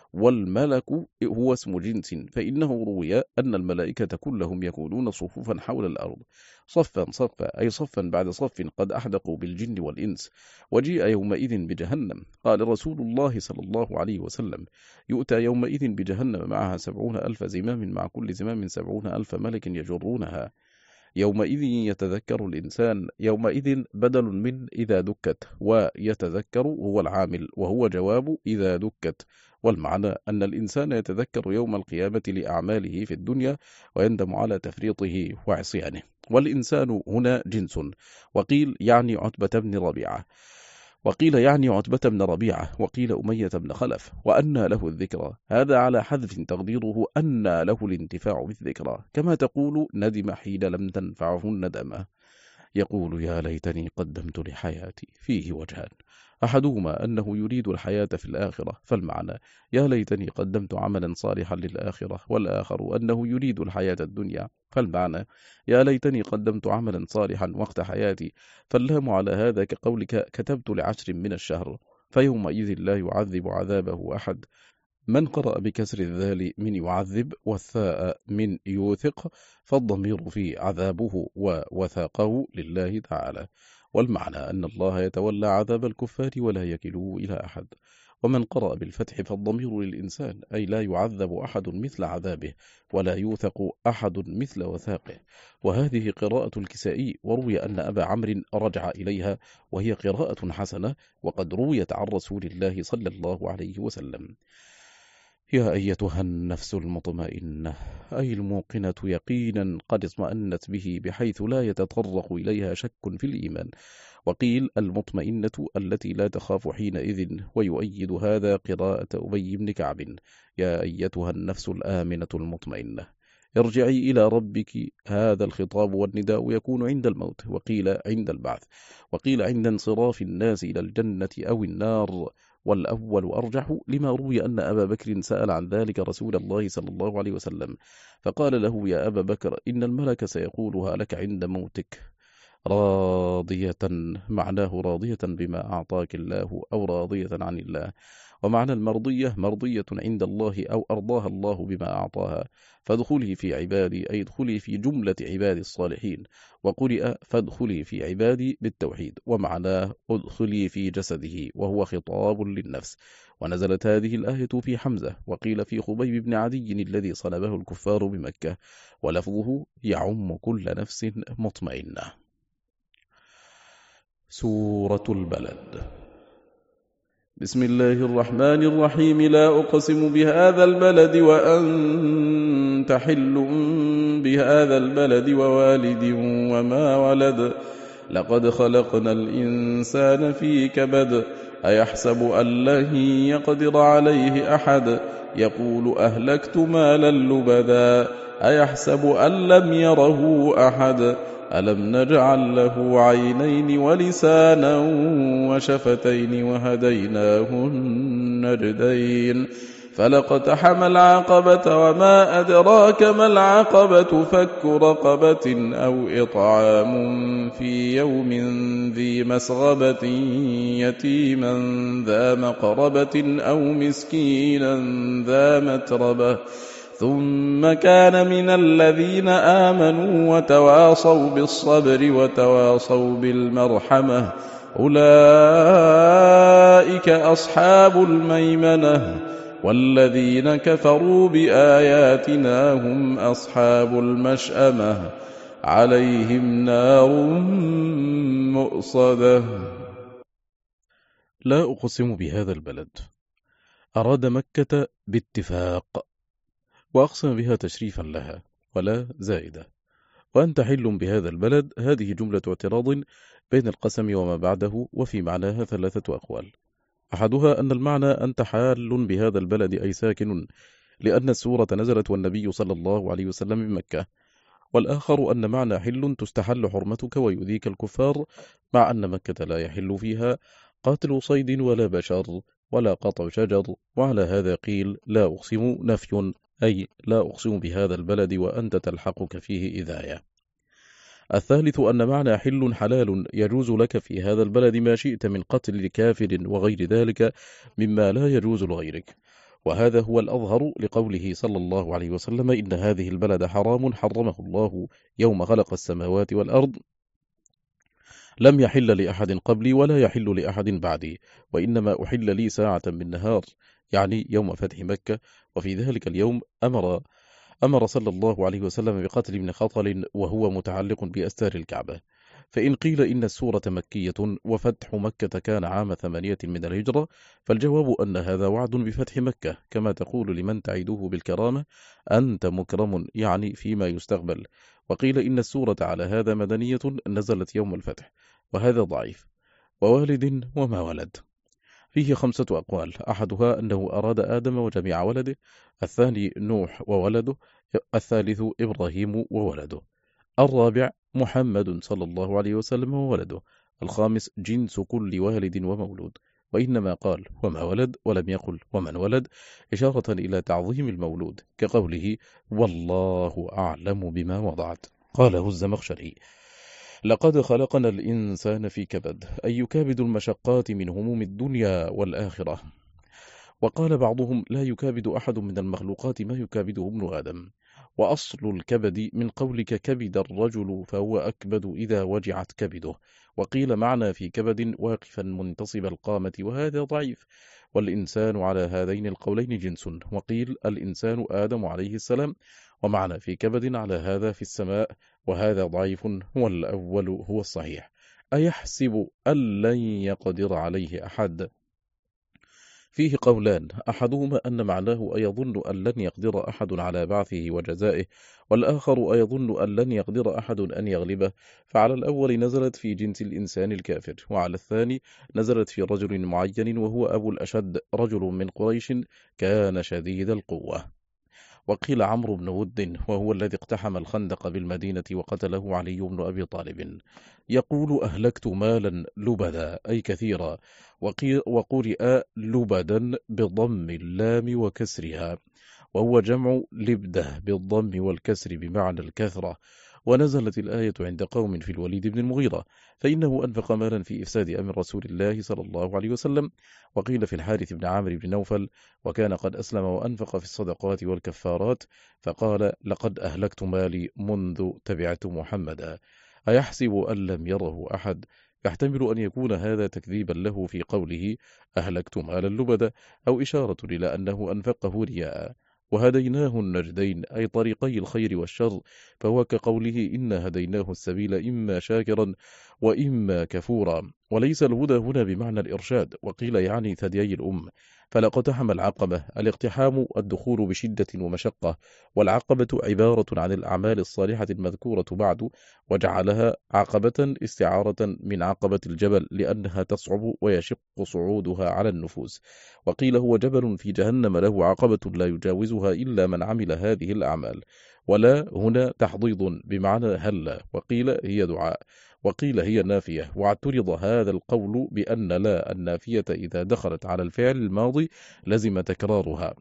والملك هو اسم جنس، فإنه روي أن الملائكة كلهم يكونون صفوفا حول الأرض، صفا صفا أي صفا بعد صف، قد أحدقوا بالجن والإنس. وجيء يومئذ بجهنم، قال رسول الله صلى الله عليه وسلم يؤتى يومئذ بجهنم معها سبعون ألف زمام، مع كل زمام سبعون ألف ملك يجرونها. يومئذ يتذكر الإنسان، يومئذ بدل من إذا دكت، ويتذكر هو العامل، وهو جواب إذا دكت. والمعنى أن الإنسان يتذكر يوم القيامة لأعماله في الدنيا ويندم على تفريطه وعصيانه. والإنسان هنا جنس، وقيل يعني عتبة بن ربيعة، وقيل يعني عتبة بن ربيعة، وقيل أمية بن خلف. وأنى له الذكرى، هذا على حذف تقديره أنى له الانتفاع بالذكرى، كما تقول ندم حين لم تنفعه الندمة. يقول يا ليتني قدمت لحياتي. فيه وجهان، أحدهما أنه يريد الحياة في الآخرة، فالمعنى يا ليتني قدمت عملا صالحا للآخرة، والآخر أنه يريد الحياة الدنيا، فالمعنى يا ليتني قدمت عملا صالحا وقت حياتي. فاللام على هذا كقولك كتبت لعشر من الشهر، فيومئذ لا يعذب عذابه أحد. من قرأ بكسر الذال من يعذب والثاء من يوثق، فالضمير في عذابه ووثاقه لله تعالى. والمعنى أن الله يتولى عذاب الكفار ولا يكله إلى أحد. ومن قرأ بالفتح فالضمير للإنسان، أي لا يعذب أحد مثل عذابه ولا يوثق أحد مثل وثاقه. وهذه قراءة الكسائي، وروي أن أبا عمرو رجع إليها، وهي قراءة حسنة، وقد رويت عن رسول الله صلى الله عليه وسلم. يا أيتها النفس المطمئنة، أي الموقنة يقينا قد اطمأنت به بحيث لا يتطرق إليها شك في الإيمان. وقيل المطمئنة التي لا تخاف حينئذ. ويؤيد هذا قراءة أبي بن كعب يا أيتها النفس الآمنة المطمئنة ارجعي إلى ربك. هذا الخطاب والنداء يكون عند الموت، وقيل عند البعث، وقيل عند انصراف الناس إلى الجنة أو النار، والأول أرجح لما روي أن أبا بكر سأل عن ذلك رسول الله صلى الله عليه وسلم فقال له يا أبا بكر إن الملك سيقولها لك عند موتك راضية، معناه راضية بما أعطاك الله أو راضية عن الله. ومعنى المرضية مرضية عند الله أو أرضاها الله بما أعطاها. فادخلي في عبادي أي ادخلي في جملة عبادي الصالحين. وقرئ فادخلي في عبادي بالتوحيد، ومعناه ادخلي في جسده، وهو خطاب للنفس. ونزلت هذه الآية في حمزة، وقيل في خبيب بن عدي الذي صلبه الكفار بمكة، ولفظه يعم كل نفس مطمئنة. سورة البلد. بسم الله الرحمن الرحيم. لا أقسم بهذا البلد وأنت حل بهذا البلد ووالد وما ولد لقد خلقنا الإنسان في كبد أيحسب أن لن يقدر عليه أحد يقول أهلكت مالا لبدا أيحسب أن لم يره أحد ألم نجعل له عينين ولسانا وشفتين وهديناه النجدين فلاقتحم العقبة وما أدراك ما العقبة فك رقبة أو إطعام في يوم ذي مسغبة يتيما ذا مقربة أو مسكينا ذا متربة ثم كان من الذين آمنوا وتواصوا بالصبر وتواصوا بالمرحمة أولئك أصحاب الميمنة والذين كفروا بآياتنا هم أصحاب المشأمة عليهم نار مؤصدة. لا أقسم بهذا البلد أراد مكة باتفاق، وأقسم بها تشريفا لها ولا زائدة. وأنت حل بهذا البلد، هذه جملة اعتراض بين القسم وما بعده، وفي معناها ثلاثة أقوال. أحدها أن المعنى أنت حال بهذا البلد أي ساكن، لأن السورة نزلت والنبي صلى الله عليه وسلم بمكة. والآخر أن معنى حل تستحل حرمتك ويؤذيك الكفار، مع أن مكة لا يحل فيها قاتل صيد ولا بشر ولا قطع شجر. وعلى هذا قيل لا أقسم نفي، أي لا أقسم بهذا البلد وأنت تلحقك فيه إذاية. الثالث أن معنى حل حلال، يجوز لك في هذا البلد ما شئت من قتل كافر وغير ذلك مما لا يجوز لغيرك. وهذا هو الأظهر لقوله صلى الله عليه وسلم إن هذه البلد حرام حرمه الله يوم خلق السماوات والأرض، لم يحل لأحد قبلي ولا يحل لأحد بعدي، وإنما أحل لي ساعة من نهار، يعني يوم فتح مكة. وفي ذلك اليوم أمر أمر صلى الله عليه وسلم بقتل ابن خطل وهو متعلق بأستار الكعبة. فإن قيل إن السورة مكية وفتح مكة كان عام ثمانية من الهجرة، فالجواب أن هذا وعد بفتح مكة، كما تقول لمن تعيده بالكرامة أنت مكرم، يعني فيما يستقبل. وقيل إن السورة على هذا مدنية نزلت يوم الفتح، وهذا ضعيف. ووالد وما ولد فيه خمسة أقوال. أحدها أنه أراد آدم وجميع ولده، الثاني نوح وولده، الثالث إبراهيم وولده، الرابع محمد صلى الله عليه وسلم وولده، الخامس جنس كل والد ومولود. وإنما قال وما ولد ولم يقل ومن ولد، إشارة إلى تعظيم المولود، كقوله والله أعلم بما وضعت. قاله الزمخشري لقد خلقنا الإنسان في كبد، أي يكابد المشقات من هموم الدنيا والآخرة. وقال بعضهم لا يكابد أحد من المخلوقات ما يكابده ابن آدم. وأصل الكبد من قولك كبد الرجل فهو أكبد إذا وجعت كبده. وقيل معنى في كبد واقفا منتصب القامة، وهذا ضعيف. والإنسان على هذين القولين جنس. وقيل الإنسان آدم عليه السلام، ومعنى في كبد على هذا في السماء، وهذا ضعيف، والأول هو الصحيح. أيحسب أن لن يقدر عليه أحد، فيه قولان، أحدهما أن معناه أيظن أن لن يقدر أحد على بعثه وجزائه، والآخر أيظن أن لن يقدر أحد أن يغلبه. فعلى الأول نزلت في جنس الإنسان الكافر، وعلى الثاني نزلت في رجل معين وهو أبو الأشد، رجل من قريش كان شديد القوة. وقيل عمرو بن ود، وهو الذي اقتحم الخندق بالمدينة وقتله علي بن أبي طالب. يقول أهلكت مالا لبدا أي كثيرا، وقرئ لبدا بضم اللام وكسرها، وهو جمع لبده بالضم والكسر بمعنى الكثرة. ونزلت الآية عند قوم في الوليد بن المغيرة، فإنه أنفق مالا في إفساد أمر رسول الله صلى الله عليه وسلم. وقيل في الحارث بن عامر بن نوفل، وكان قد أسلم وأنفق في الصدقات والكفارات، فقال لقد أهلكت مالي منذ تبعت محمدا. أيحسب أن لم يره أحد، يحتمل أن يكون هذا تكذيبا له في قوله أهلكت مالا لبدا، أو إشارة إلى أنه أنفقه رياء. وهديناه النجدين أي طريقي الخير والشر، فهو كقوله إنا هديناه السبيل إما شاكرا وإما كفورا. وليس الهدى هنا بمعنى الإرشاد، وقيل يعني ثديي الأم. فلا اقتحم العقبة. الاقتحام الدخول بشدة ومشقة، والعقبة عبارة عن الأعمال الصالحة المذكورة بعد، وجعلها عقبة استعارة من عقبة الجبل لأنها تصعب ويشق صعودها على النفوس. وقيل هو جبل في جهنم له عقبة لا يجاوزها إلا من عمل هذه الأعمال. ولا هنا تحضيض بمعنى هلا، وقيل هي دعاء، وقيل هي النافية. واعترض هذا القول بأن لا النافية إذا دخلت على الفعل الماضي لزم تكرارها.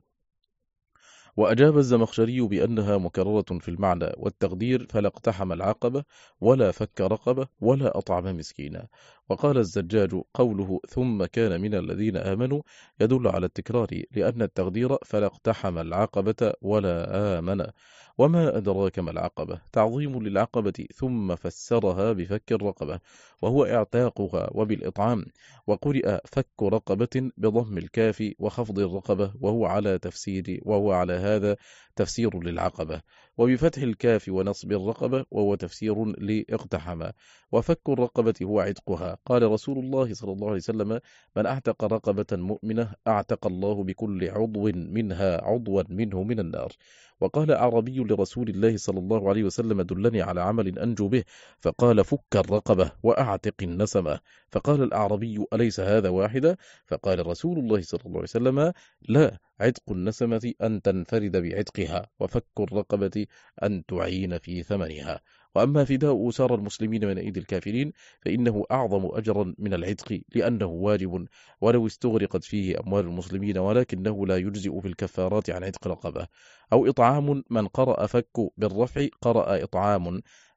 وأجاب الزمخشري بأنها مكررة في المعنى والتقدير، فلا اقتحم العقبة ولا فك رقبة ولا أطعم مسكينا. وقال الزجاج قوله ثم كان من الذين آمنوا يدل على التكرار، لأن التقدير فلا اقتحم العقبة ولا آمن. وما أدراك ما العقبة؟ تعظيم للعقبة، ثم فسرها بفك الرقبة وهو اعتاقها وبالإطعام. وقرئ فك رقبة بضم الكاف وخفض الرقبة، وهو على تفسير وهو على هذا تفسير للعقبة، وبفتح الكاف ونصب الرقبة وهو تفسير لاقتحم. وفك الرقبة هو عتقها. قال رسول الله صلى الله عليه وسلم: من أعتق رقبة مؤمنة أعتق الله بكل عضو منها عضوا منه من النار. وقال أعربي لرسول الله صلى الله عليه وسلم: دلني على عمل أنجو به. فقال: فك الرقبة وأعتق النسمة. فقال الأعربي: أليس هذا واحدة؟ فقال رسول الله صلى الله عليه وسلم: لا، عتق النسمة أن تنفرد بعتقها، وفك الرقبة أن تعين في ثمنها. وأما فداء أسار المسلمين من أيدي الكافرين فإنه أعظم أجرا من العتق، لأنه واجب ولو استغرقت فيه أموال المسلمين، ولكنه لا يجزئ في الكفارات عن عتق رقبة. أو إطعام، من قرأ فك بالرفع قرأ إطعام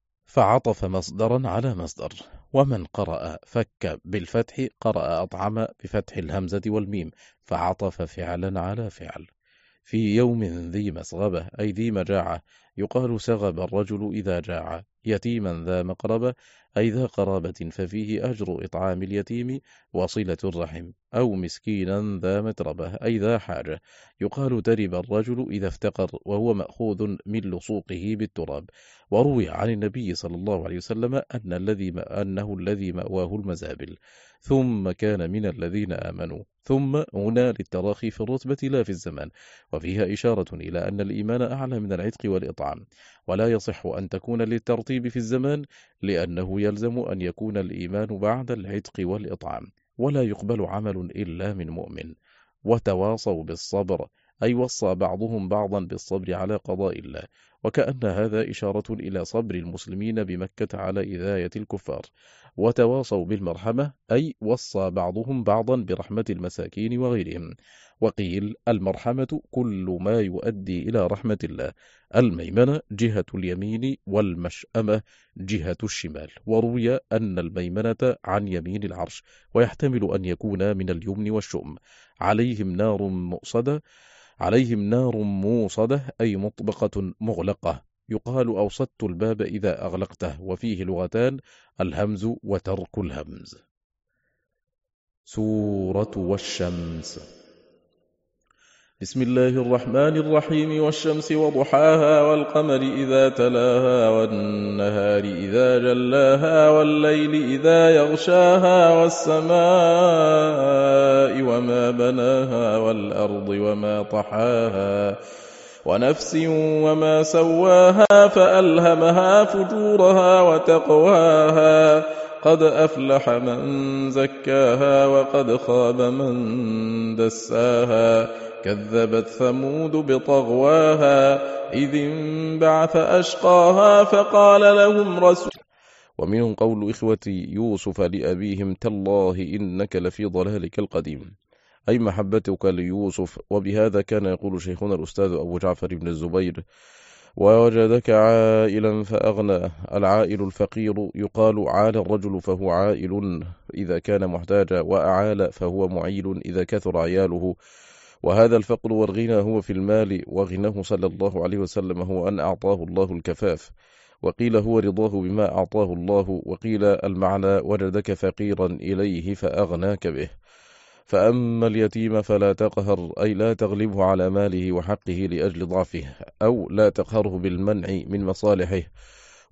فعطف مصدرا على مصدر، ومن قرأ فك بالفتح قرأ أطعم بفتح الهمزة والميم فعطف فعلا على فعل. في يوم ذي مسغبة أي ذي مجاعة، يقال سغب الرجل إذا جاع. يتيما ذا مقربة أي ذا قرابة، ففيه أجر إطعام اليتيم وصلة الرحم. أو مسكينا ذا متربة أي ذا حاجة، يقال ترب الرجل إذا افتقر، وهو مأخوذ من لصوقه بالتراب. وروي عن النبي صلى الله عليه وسلم أن الذي أنه الذي مأواه المزابل. ثم كان من الذين آمنوا. ثم هنا للتراخي في الرتبة لا في الزمان، وفيها إشارة إلى أن الإيمان أعلى من العتق والإطعام. ولا يصح أن تكون للترتيب في الزمان، لأنه يلزم أن يكون الإيمان بعد العتق والإطعام، ولا يقبل عمل إلا من مؤمن. وتواصوا بالصبر أي وصى بعضهم بعضا بالصبر على قضاء الله، وكأن هذا إشارة إلى صبر المسلمين بمكة على إذاية الكفار. وتواصوا بالمرحمة أي وصى بعضهم بعضا برحمة المساكين وغيرهم. وقيل المرحمة كل ما يؤدي إلى رحمة الله. الميمنة جهة اليمين، والمشأمة جهة الشمال. وروي أن الميمنة عن يمين العرش، ويحتمل أن يكون من اليمن والشؤم. عليهم نار مؤصدة عليهم نار موصدة أي مطبقة مغلقة. يقال أوصدت الباب إذا أغلقته، وفيه لغتان: الهمز وترك الهمز. سورة والشمس. بسم الله الرحمن الرحيم. والشمس وضحاها، والقمر إذا تلاها، والنهار إذا جلاها، والليل إذا يغشاها، والسماء وما بناها، والأرض وما طحاها، ونفس وما سواها، فألهمها فجورها وتقواها. قد أفلح من زكاها، وقد خاب من دساها. كذبت ثمود بطغواها، إذ انبعث أشقاها، فقال لهم رسول. ومنهم قول إخوة يوسف لأبيهم: تالله إنك لفي ضلالك القديم، أي محبتك ليوسف. وبهذا كان يقول شيخنا الأستاذ أبو جعفر بن الزبير: ووجدك عائلا فأغنى. العائل الفقير، يقال عال الرجل فهو عائل إذا كان محتاجا، وأعال فهو معيل إذا كثر عياله. وهذا الفقر والغنى هو في المال، وغناه صلى الله عليه وسلم هو أن أعطاه الله الكفاف. وقيل هو رضاه بما أعطاه الله، وقيل المعنى وجدك فقيرا إليه فأغناك به. فأما اليتيم فلا تقهر، أي لا تغلبه على ماله وحقه لأجل ضعفه، أو لا تقهره بالمنع من مصالحه.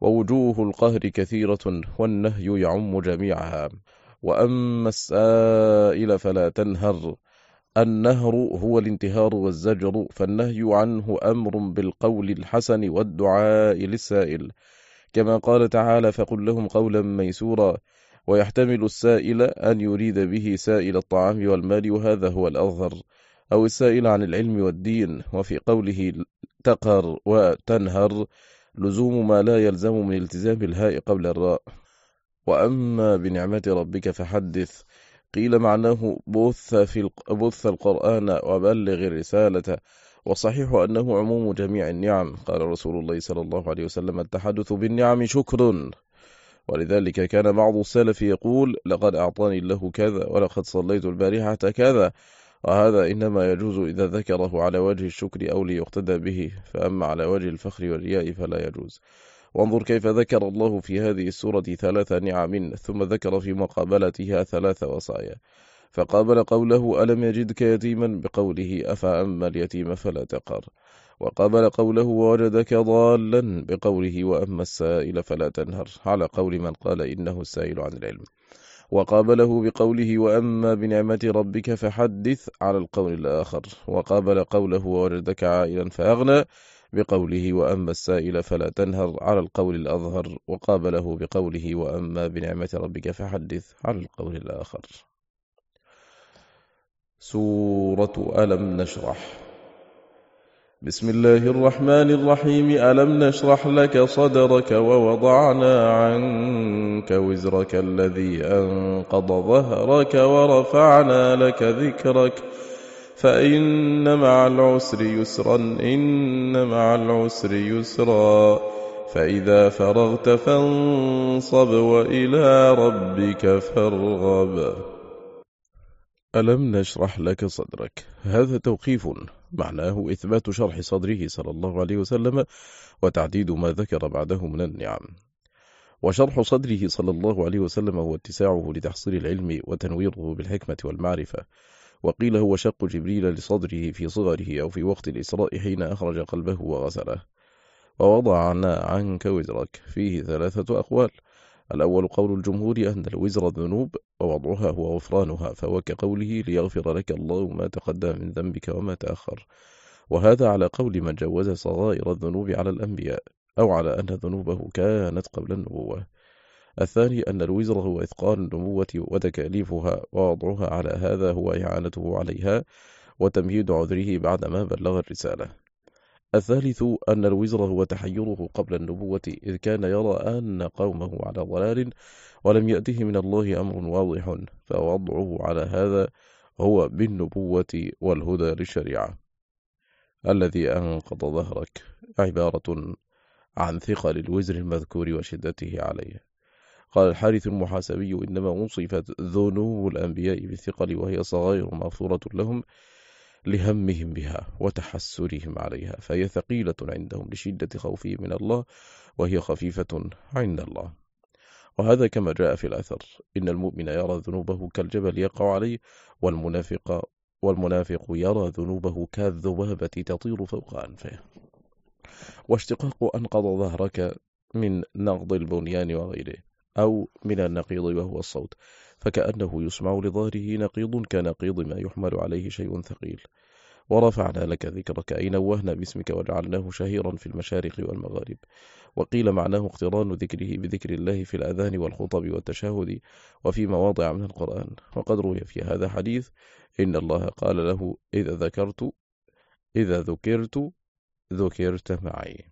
ووجوه القهر كثيرة والنهي يعم جميعها. وأما السائل فلا تنهر. النهر هو الانتهار والزجر، فالنهي عنه أمر بالقول الحسن والدعاء للسائل، كما قال تعالى: فقل لهم قولا ميسورا. ويحتمل السائل أن يريد به سائل الطعام والمال، وهذا هو الأظهر، أو السائل عن العلم والدين. وفي قوله تقهر وتنهر لزوم ما لا يلزم من التزام الهاء قبل الراء. وأما بنعمة ربك فحدث، قيل معناه بث, في بث القرآن وبلغ الرسالة، وصحيح أنه عموم جميع النعم. قال رسول الله صلى الله عليه وسلم: التحدث بالنعم شكر. ولذلك كان بعض السلف يقول: لقد أعطاني الله كذا، ولقد صليت البارحة كذا. وهذا إنما يجوز إذا ذكره على وجه الشكر أو ليقتدى به، فأما على وجه الفخر والرياء فلا يجوز. وانظر كيف ذكر الله في هذه السورة ثلاث نعم، ثم ذكر في مقابلتها ثلاث وصايا، فقابل قوله ألم يجدك يتيما بقوله أفأما اليتيم فلا تقهر، وقابل قوله ووجدك ضالا بقوله وأما السائل فلا تنهر، على قول من قال إنه السائل عن العلم، وقابله بقوله وأما بنعمة ربك فحدث على القول الآخر، وقابل قوله ووجدك عائلا فأغنى بقوله وأما السائل فلا تنهر على القول الأظهر، وقابله بقوله وأما بنعمة ربك فحدث على القول الآخر. سورة ألم نشرح. بسم الله الرحمن الرحيم. ألم نشرح لك صدرك ووضعنا عنك وزرك الذي أنقض ظهرك ورفعنا لك ذكرك فإن مع العسر يسرا إن مع العسر يسرا فإذا فرغت فانصب وإلى ربك فارغب. ألم نشرح لك صدرك، هذا توقيف معناه إثبات شرح صدره صلى الله عليه وسلم وتعديد ما ذكر بعده من النعم. وشرح صدره صلى الله عليه وسلم هو اتساعه لتحصيل العلم وتنويره بالحكمة والمعرفة. وقيل هو شق جبريل لصدره في صغره أو في وقت الإسراء حين أخرج قلبه وغسله. ووضعنا عنك وزرك فيه ثلاثة أقوال. الأول قول الجمهور أن الوزر الذنوب ووضعها هو غفرانها، فهو كقوله ليغفر لك الله ما تقدم من ذنبك وما تأخر، وهذا على قول من جوز صغائر الذنوب على الأنبياء، أو على أن ذنوبه كانت قبل النبوة. الثاني أن الوزر هو إثقال النبوة وتكاليفها، ووضعها على هذا هو إعانته عليها وتمهيد عذره بعدما بلغ الرسالة. الثالث أن الوزر هو تحيره قبل النبوة، إذ كان يرى أن قومه على ضلال ولم يأته من الله أمر واضح، فوضعه على هذا هو بالنبوة والهدى للشريعة. الذي أنقض ظهرك عبارة عن ثقل الوزر المذكور وشدته عليه. قال الحارث المحاسبي إنما وصفت ذنوب الأنبياء بالثقل، وهي صغائر مغفورة لهم لهمهم بها وتحسرهم عليها، فهي ثقيلة عندهم لشدة خوفهم من الله، وهي خفيفة عند الله. وهذا كما جاء في الأثر: إن المؤمن يرى ذنوبه كالجبل يقع عليه، والمنافق والمنافق يرى ذنوبه كالذبابة تطير فوق أنفه. واشتقاق أنقض ظهرك من نقض البنيان وغيره، أو من النقيض وهو الصوت، فكأنه يسمع لظهره نقيض كنقيض ما يحمل عليه شيء ثقيل. ورفعنا لك ذكرك أي نوهنا باسمك وجعلناه شهيرا في المشارق والمغارب. وقيل معناه اقتران ذكره بذكر الله في الأذان والخطب والتشهد وفي مواضع من القرآن. وقد روي في هذا حديث إن الله قال له إذا ذكرت إذا ذكرت ذكرت معي.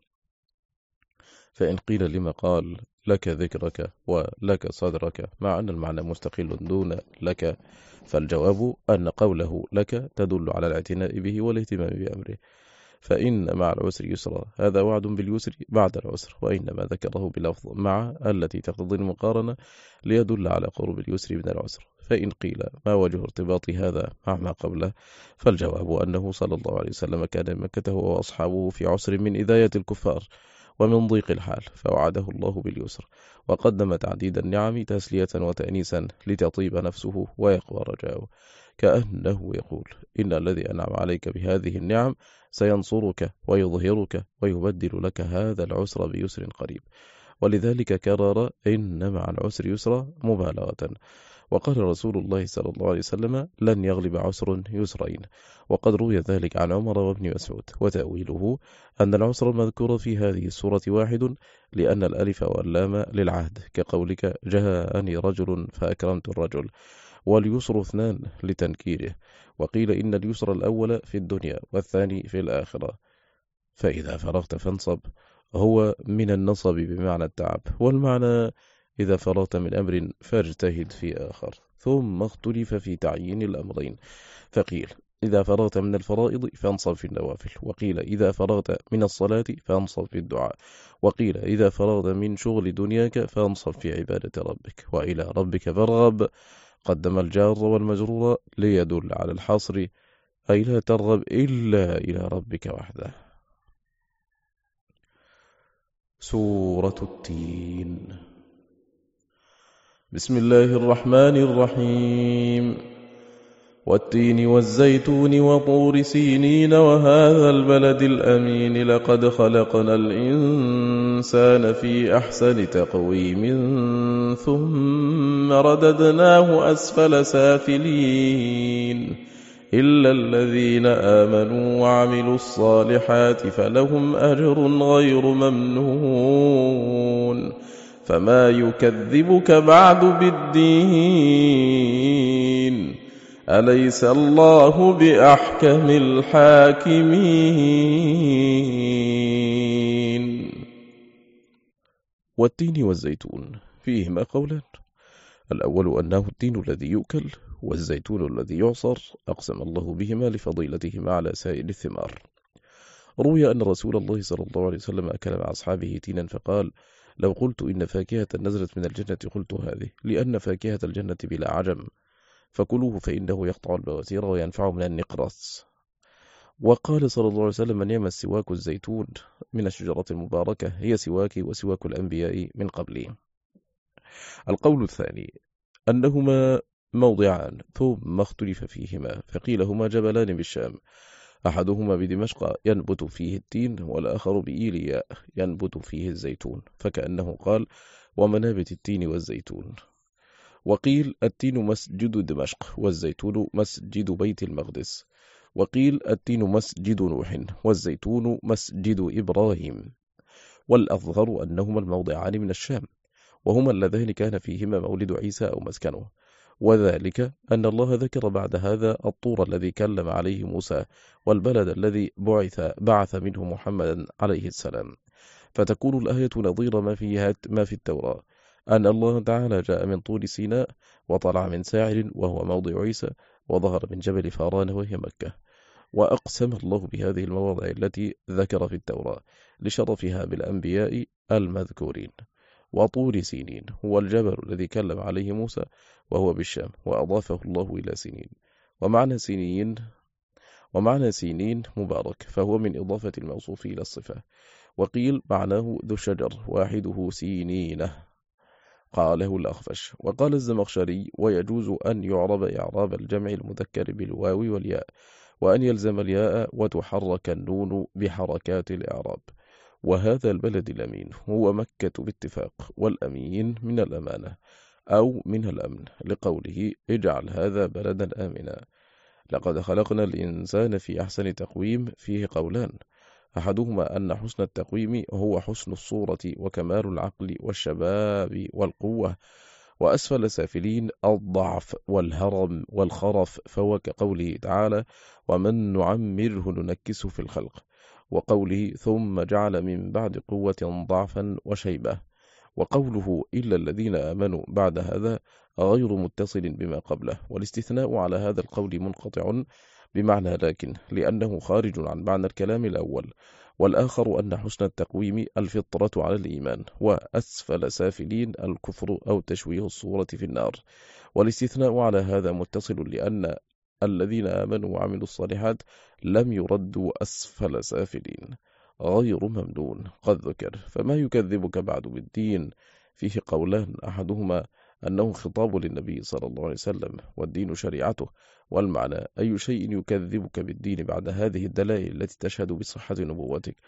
فإن قيل لما قال لك ذكرك ولك صدرك مع أن المعنى مستقل دون لك، فالجواب أن قوله لك تدل على الاعتناء به والاهتمام بأمره، فإن مع العسر يسرا هذا وعد باليسر بعد العسر، وإنما ذكره بلفظ مع التي تقتضي المقارنة ليدل على قرب اليسر من العسر. فإن قيل ما وجه ارتباط هذا مع ما قبله، فالجواب أنه صلى الله عليه وسلم كان مكة وأصحابه في عسر من إذاية الكفار ومن ضيق الحال، فوعده الله باليسر، وقدم تعديد النعم تسلية وتأنيسا لتطيب نفسه ويقوى رجاؤه، كأنه يقول إن الذي أنعم عليك بهذه النعم سينصرك ويظهرك ويبدل لك هذا العسر بيسر قريب. ولذلك كرر إن مع العسر يسرا مبالغة. وقال رسول الله صلى الله عليه وسلم لن يغلب عسر يسرين، وقد روي ذلك عن عمر وابن مسعود. وتأويله أن العسر المذكور في هذه السورة واحد، لأن الألف واللام للعهد، كقولك جاءني رجل فأكرمت الرجل، واليسر اثنان لتنكيره. وقيل إن اليسر الأول في الدنيا والثاني في الآخرة. فإذا فرغت فانصب هو من النصب بمعنى التعب، والمعنى إذا فرغت من أمر فاجتهد في آخر. ثم اختلف في تعيين الأمرين، فقيل إذا فرغت من الفرائض فانصب في النوافل، وقيل إذا فرغت من الصلاة فانصب في الدعاء، وقيل إذا فرغت من شغل دنياك فانصب في عبادة ربك. وإلى ربك فارغب قدم الجار والمجرور ليدل على الحصر، أي لا ترغب إلا إلى ربك وحده. سورة التين. بسم الله الرحمن الرحيم. والتين والزيتون وطور سينين وهذا البلد الأمين لقد خلقنا الإنسان في أحسن تقويم ثم رددناه أسفل سافلين إلا الذين آمنوا وعملوا الصالحات فلهم أجر غير ممنون. فما يكذبك بعد بالدين أليس الله بأحكم الحاكمين. والتين والزيتون فيهما قولان، الأول أنه التين الذي يؤكل، والزيتون الذي يعصر، أقسم الله بهما لفضيلتهما على سائر الثمار. روي أن رسول الله صلى الله عليه وسلم أكل مع أصحابه تينا فقال لو قلت إن فاكهة نزلت من الجنة قلت هذه، لأن فاكهة الجنة بلا عجم، فكلوه فإنه يقطع البواسير وينفع من النقرس. وقال صلى الله عليه وسلم من يمس سواك الزيتون من الشجرة المباركة هي سواكي وسواك الأنبياء من قبلي. القول الثاني أنهما موضعان ثم اختلف فيهما، فقيل هما جبلان بالشام، أحدهما بدمشق ينبت فيه التين، والآخر بإيلياء ينبت فيه الزيتون، فكأنه قال ومنابت التين والزيتون. وقيل التين مسجد دمشق والزيتون مسجد بيت المقدس، وقيل التين مسجد نوح والزيتون مسجد إبراهيم. والأظهر أنهما الموضعان من الشام، وهما اللذان كان فيهما مولد عيسى أو مسكنه، وذلك أن الله ذكر بعد هذا الطور الذي كلم عليه موسى، والبلد الذي بعث, بعث منه محمدا عليه السلام. فتكون الآية نظير ما فيها ما في التوراة، أن الله تعالى جاء من طور سيناء وطلع من ساعر وهو موضع عيسى، وظهر من جبل فاران وهي مكة. وأقسم الله بهذه المواضع التي ذكر في التوراة لشرفها بالأنبياء المذكورين. وطور سينين هو الجبل الذي كلم عليه موسى وهو بالشام، وأضافه الله إلى سينين. ومعنى سينين ومعنى سينين مبارك، فهو من إضافة الموصوف إلى الصفة. وقيل معناه ذو الشجر واحده سينينه، قاله الأخفش. وقال الزمخشري ويجوز أن يعرب إعراب الجمع المذكر بالواو والياء، وأن يلزم الياء وتحرك النون بحركات الإعراب. وهذا البلد الأمين هو مكة باتفاق، والأمين من الأمانة أو من الأمن، لقوله اجعل هذا بلدا آمنا. لقد خلقنا الإنسان في أحسن تقويم فيه قولان، أحدهما أن حسن التقويم هو حسن الصورة وكمال العقل والشباب والقوة، وأسفل سافلين الضعف والهرم والخرف، فهو كقوله تعالى ومن نعمره ننكسه في الخلق، وقوله ثم جعل من بعد قوة ضعفا وشيبة. وقوله إلا الذين آمنوا بعد هذا غير متصل بما قبله، والاستثناء على هذا القول منقطع بمعنى لكن، لأنه خارج عن معنى الكلام الأول. والآخر أن حسن التقويم الفطرة على الإيمان، وأسفل سافلين الكفر أو تشويه الصورة في النار. والاستثناء على هذا متصل، لأن الذين آمنوا وعملوا الصالحات لم يردوا أسفل سافلين غير ممنون قد ذكر. فما يكذبك بعد بالدين فيه قولان، أحدهما أنه خطاب للنبي صلى الله عليه وسلم والدين شريعته، والمعنى أي شيء يكذبك بالدين بعد هذه الدلائل التي تشهد بصحة نبوتك.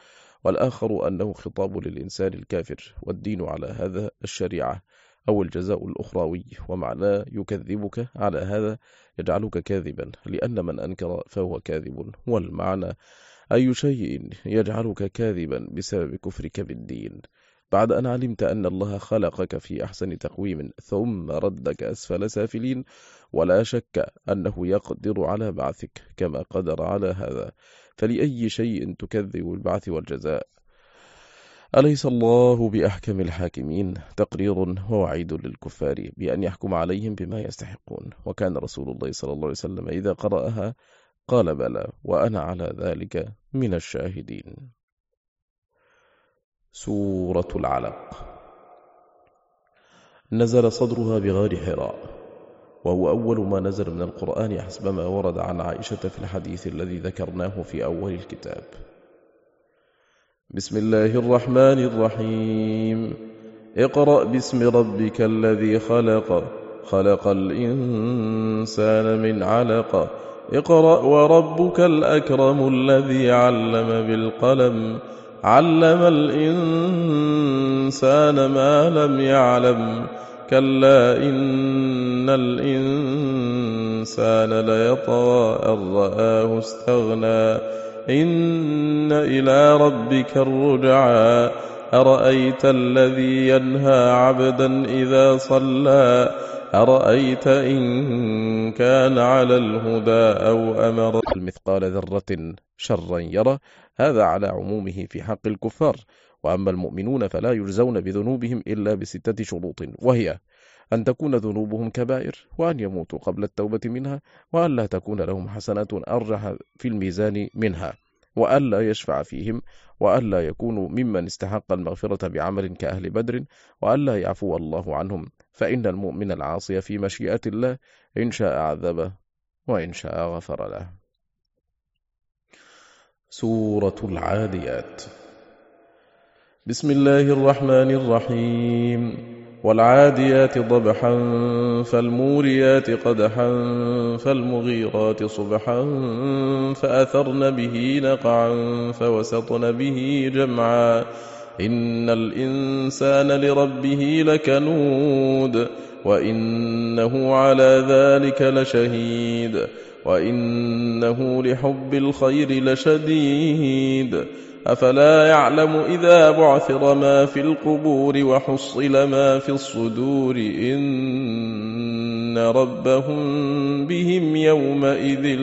والآخر أنه خطاب للإنسان الكافر، والدين على هذا الشريعة أو الجزاء الأخروي، ومعناه يكذبك على هذا يجعلك كاذبا، لأن من أنكر فهو كاذب، والمعنى أي شيء يجعلك كاذبا بسبب كفرك بالدين بعد أن علمت أن الله خلقك في أحسن تقويم ثم ردك أسفل سافلين، ولا شك أنه يقدر على بعثك كما قدر على هذا، فلأي شيء تكذب البعث والجزاء؟ أليس الله بأحكم الحاكمين؟ تقرير ووعيد للكفار بأن يحكم عليهم بما يستحقون. وكان رسول الله صلى الله عليه وسلم إذا قرأها قال بلى وأنا على ذلك من الشاهدين. سورة العلق نزل صدرها بغار حراء، وهو أول ما نزل من القرآن حسب ما ورد عن عائشة في الحديث الذي ذكرناه في أول الكتاب. بسم الله الرحمن الرحيم. اقرأ باسم ربك الذي خلق خلق الإنسان من علق اقرأ وربك الأكرم الذي علم بالقلم علم الإنسان ما لم يعلم كلا إن الإنسان ليطغى أن رآه استغنى إن إلى ربك الرجعى أرأيت الذي ينهى عبدا إذا صلى أرأيت إن كان على الهدى أو أمر المثقال ذرة شرا يرى. هذا على عمومه في حق الكفار، وأما المؤمنون فلا يجزون بذنوبهم إلا بستة شروط، وهي أن تكون ذنوبهم كبائر، وأن يموتوا قبل التوبة منها، وأن لا تكون لهم حسنات أرجح في الميزان منها، وأن لا يشفع فيهم، وأن لا يكونوا ممن استحق المغفرة بعمل كأهل بدر، وأن لا يعفو الله عنهم، فإن المؤمن العاصي في مشيئة الله إن شاء عذبه وإن شاء غفر له. سورة العاديات بسم الله الرحمن الرحيم. والعاديات ضبحا فالموريات قدحا فالمغيرات صبحا فأثرن به نقعا فوسطن به جمعا إن الإنسان لربه لكنود وإنه على ذلك لشهيد وإنه لحب الخير لشديد أفلا يعلم إذا بعثر ما في القبور وحصل ما في الصدور إن ربهم بهم يومئذ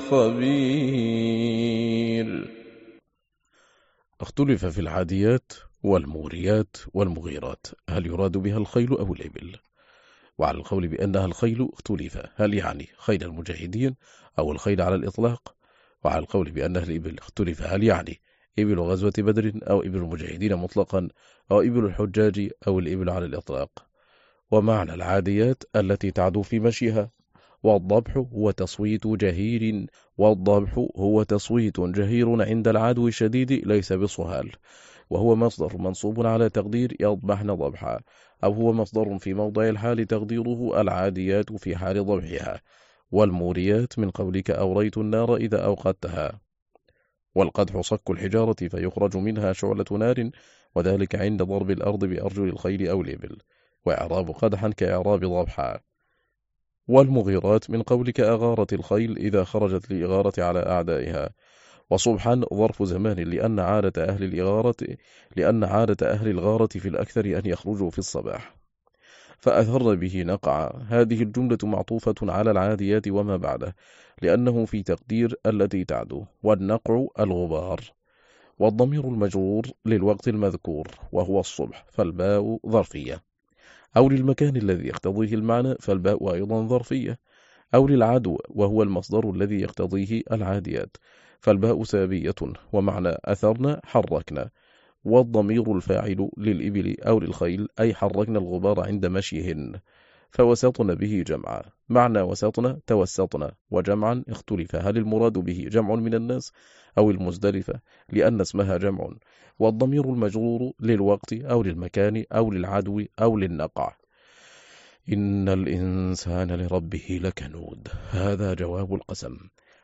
لخبير. اختلف في العاديات والموريات والمغيرات هل يراد بها الخيل أو الإبل؟ وعلى القول بأنها الخيل اختلف هل يعني خيل المجاهدين أو الخيل على الإطلاق، وعلى القول بأنها الإبل اختلف هل يعني إبل غزوة بدر أو إبل المجاهدين مطلقا أو إبل الحجاج أو الإبل على الإطلاق. ومعنى العاديات التي تعدو في مشيها، والضبح هو تصويت جهير والضبح هو تصويت جهير عند العدو الشديد ليس بصهال، وهو مصدر منصوب على تقدير يضبحن ضبحا، أو هو مصدر في موضع الحال تقديره العاديات في حال ضبحها. والموريات من قولك أوريت النار إذا أوقدتها. والقدح صك الحجارة فيخرج منها شعلة نار، وذلك عند ضرب الأرض بأرجل الخيل أو الإبل، وإعراب قدحا كإعراب ضبحا. والمغيرات من قولك أغارت الخيل إذا خرجت لإغارة على أعدائها. وصبحا ظرف زمان لأن عادة أهل الإغارة لأن عادة أهل الغارة في الأكثر أن يخرجوا في الصباح. فأثر به نقع، هذه الجملة معطوفة على العاديات وما بعده لأنه في تقدير التي تعدو، والنقع الغبار. والضمير المجرور للوقت المذكور وهو الصبح فالباء ظرفية، أو للمكان الذي يقتضيه المعنى فالباء أيضا ظرفية، أو للعدو وهو المصدر الذي يقتضيه العاديات فالباء سابية، ومعنى أثرنا حركنا. والضمير الفاعل للإبل أو للخيل أي حركنا الغبار عند مشيهن. فوسطنا به جمعا، معنى وسطنا توسطنا، وجمعا اختلف هل المراد به جمع من الناس أو المزدلفة لأن اسمها جمع. والضمير المجرور للوقت أو للمكان أو للعدو أو للنقع. إن الإنسان لربه لكنود، هذا جواب القسم.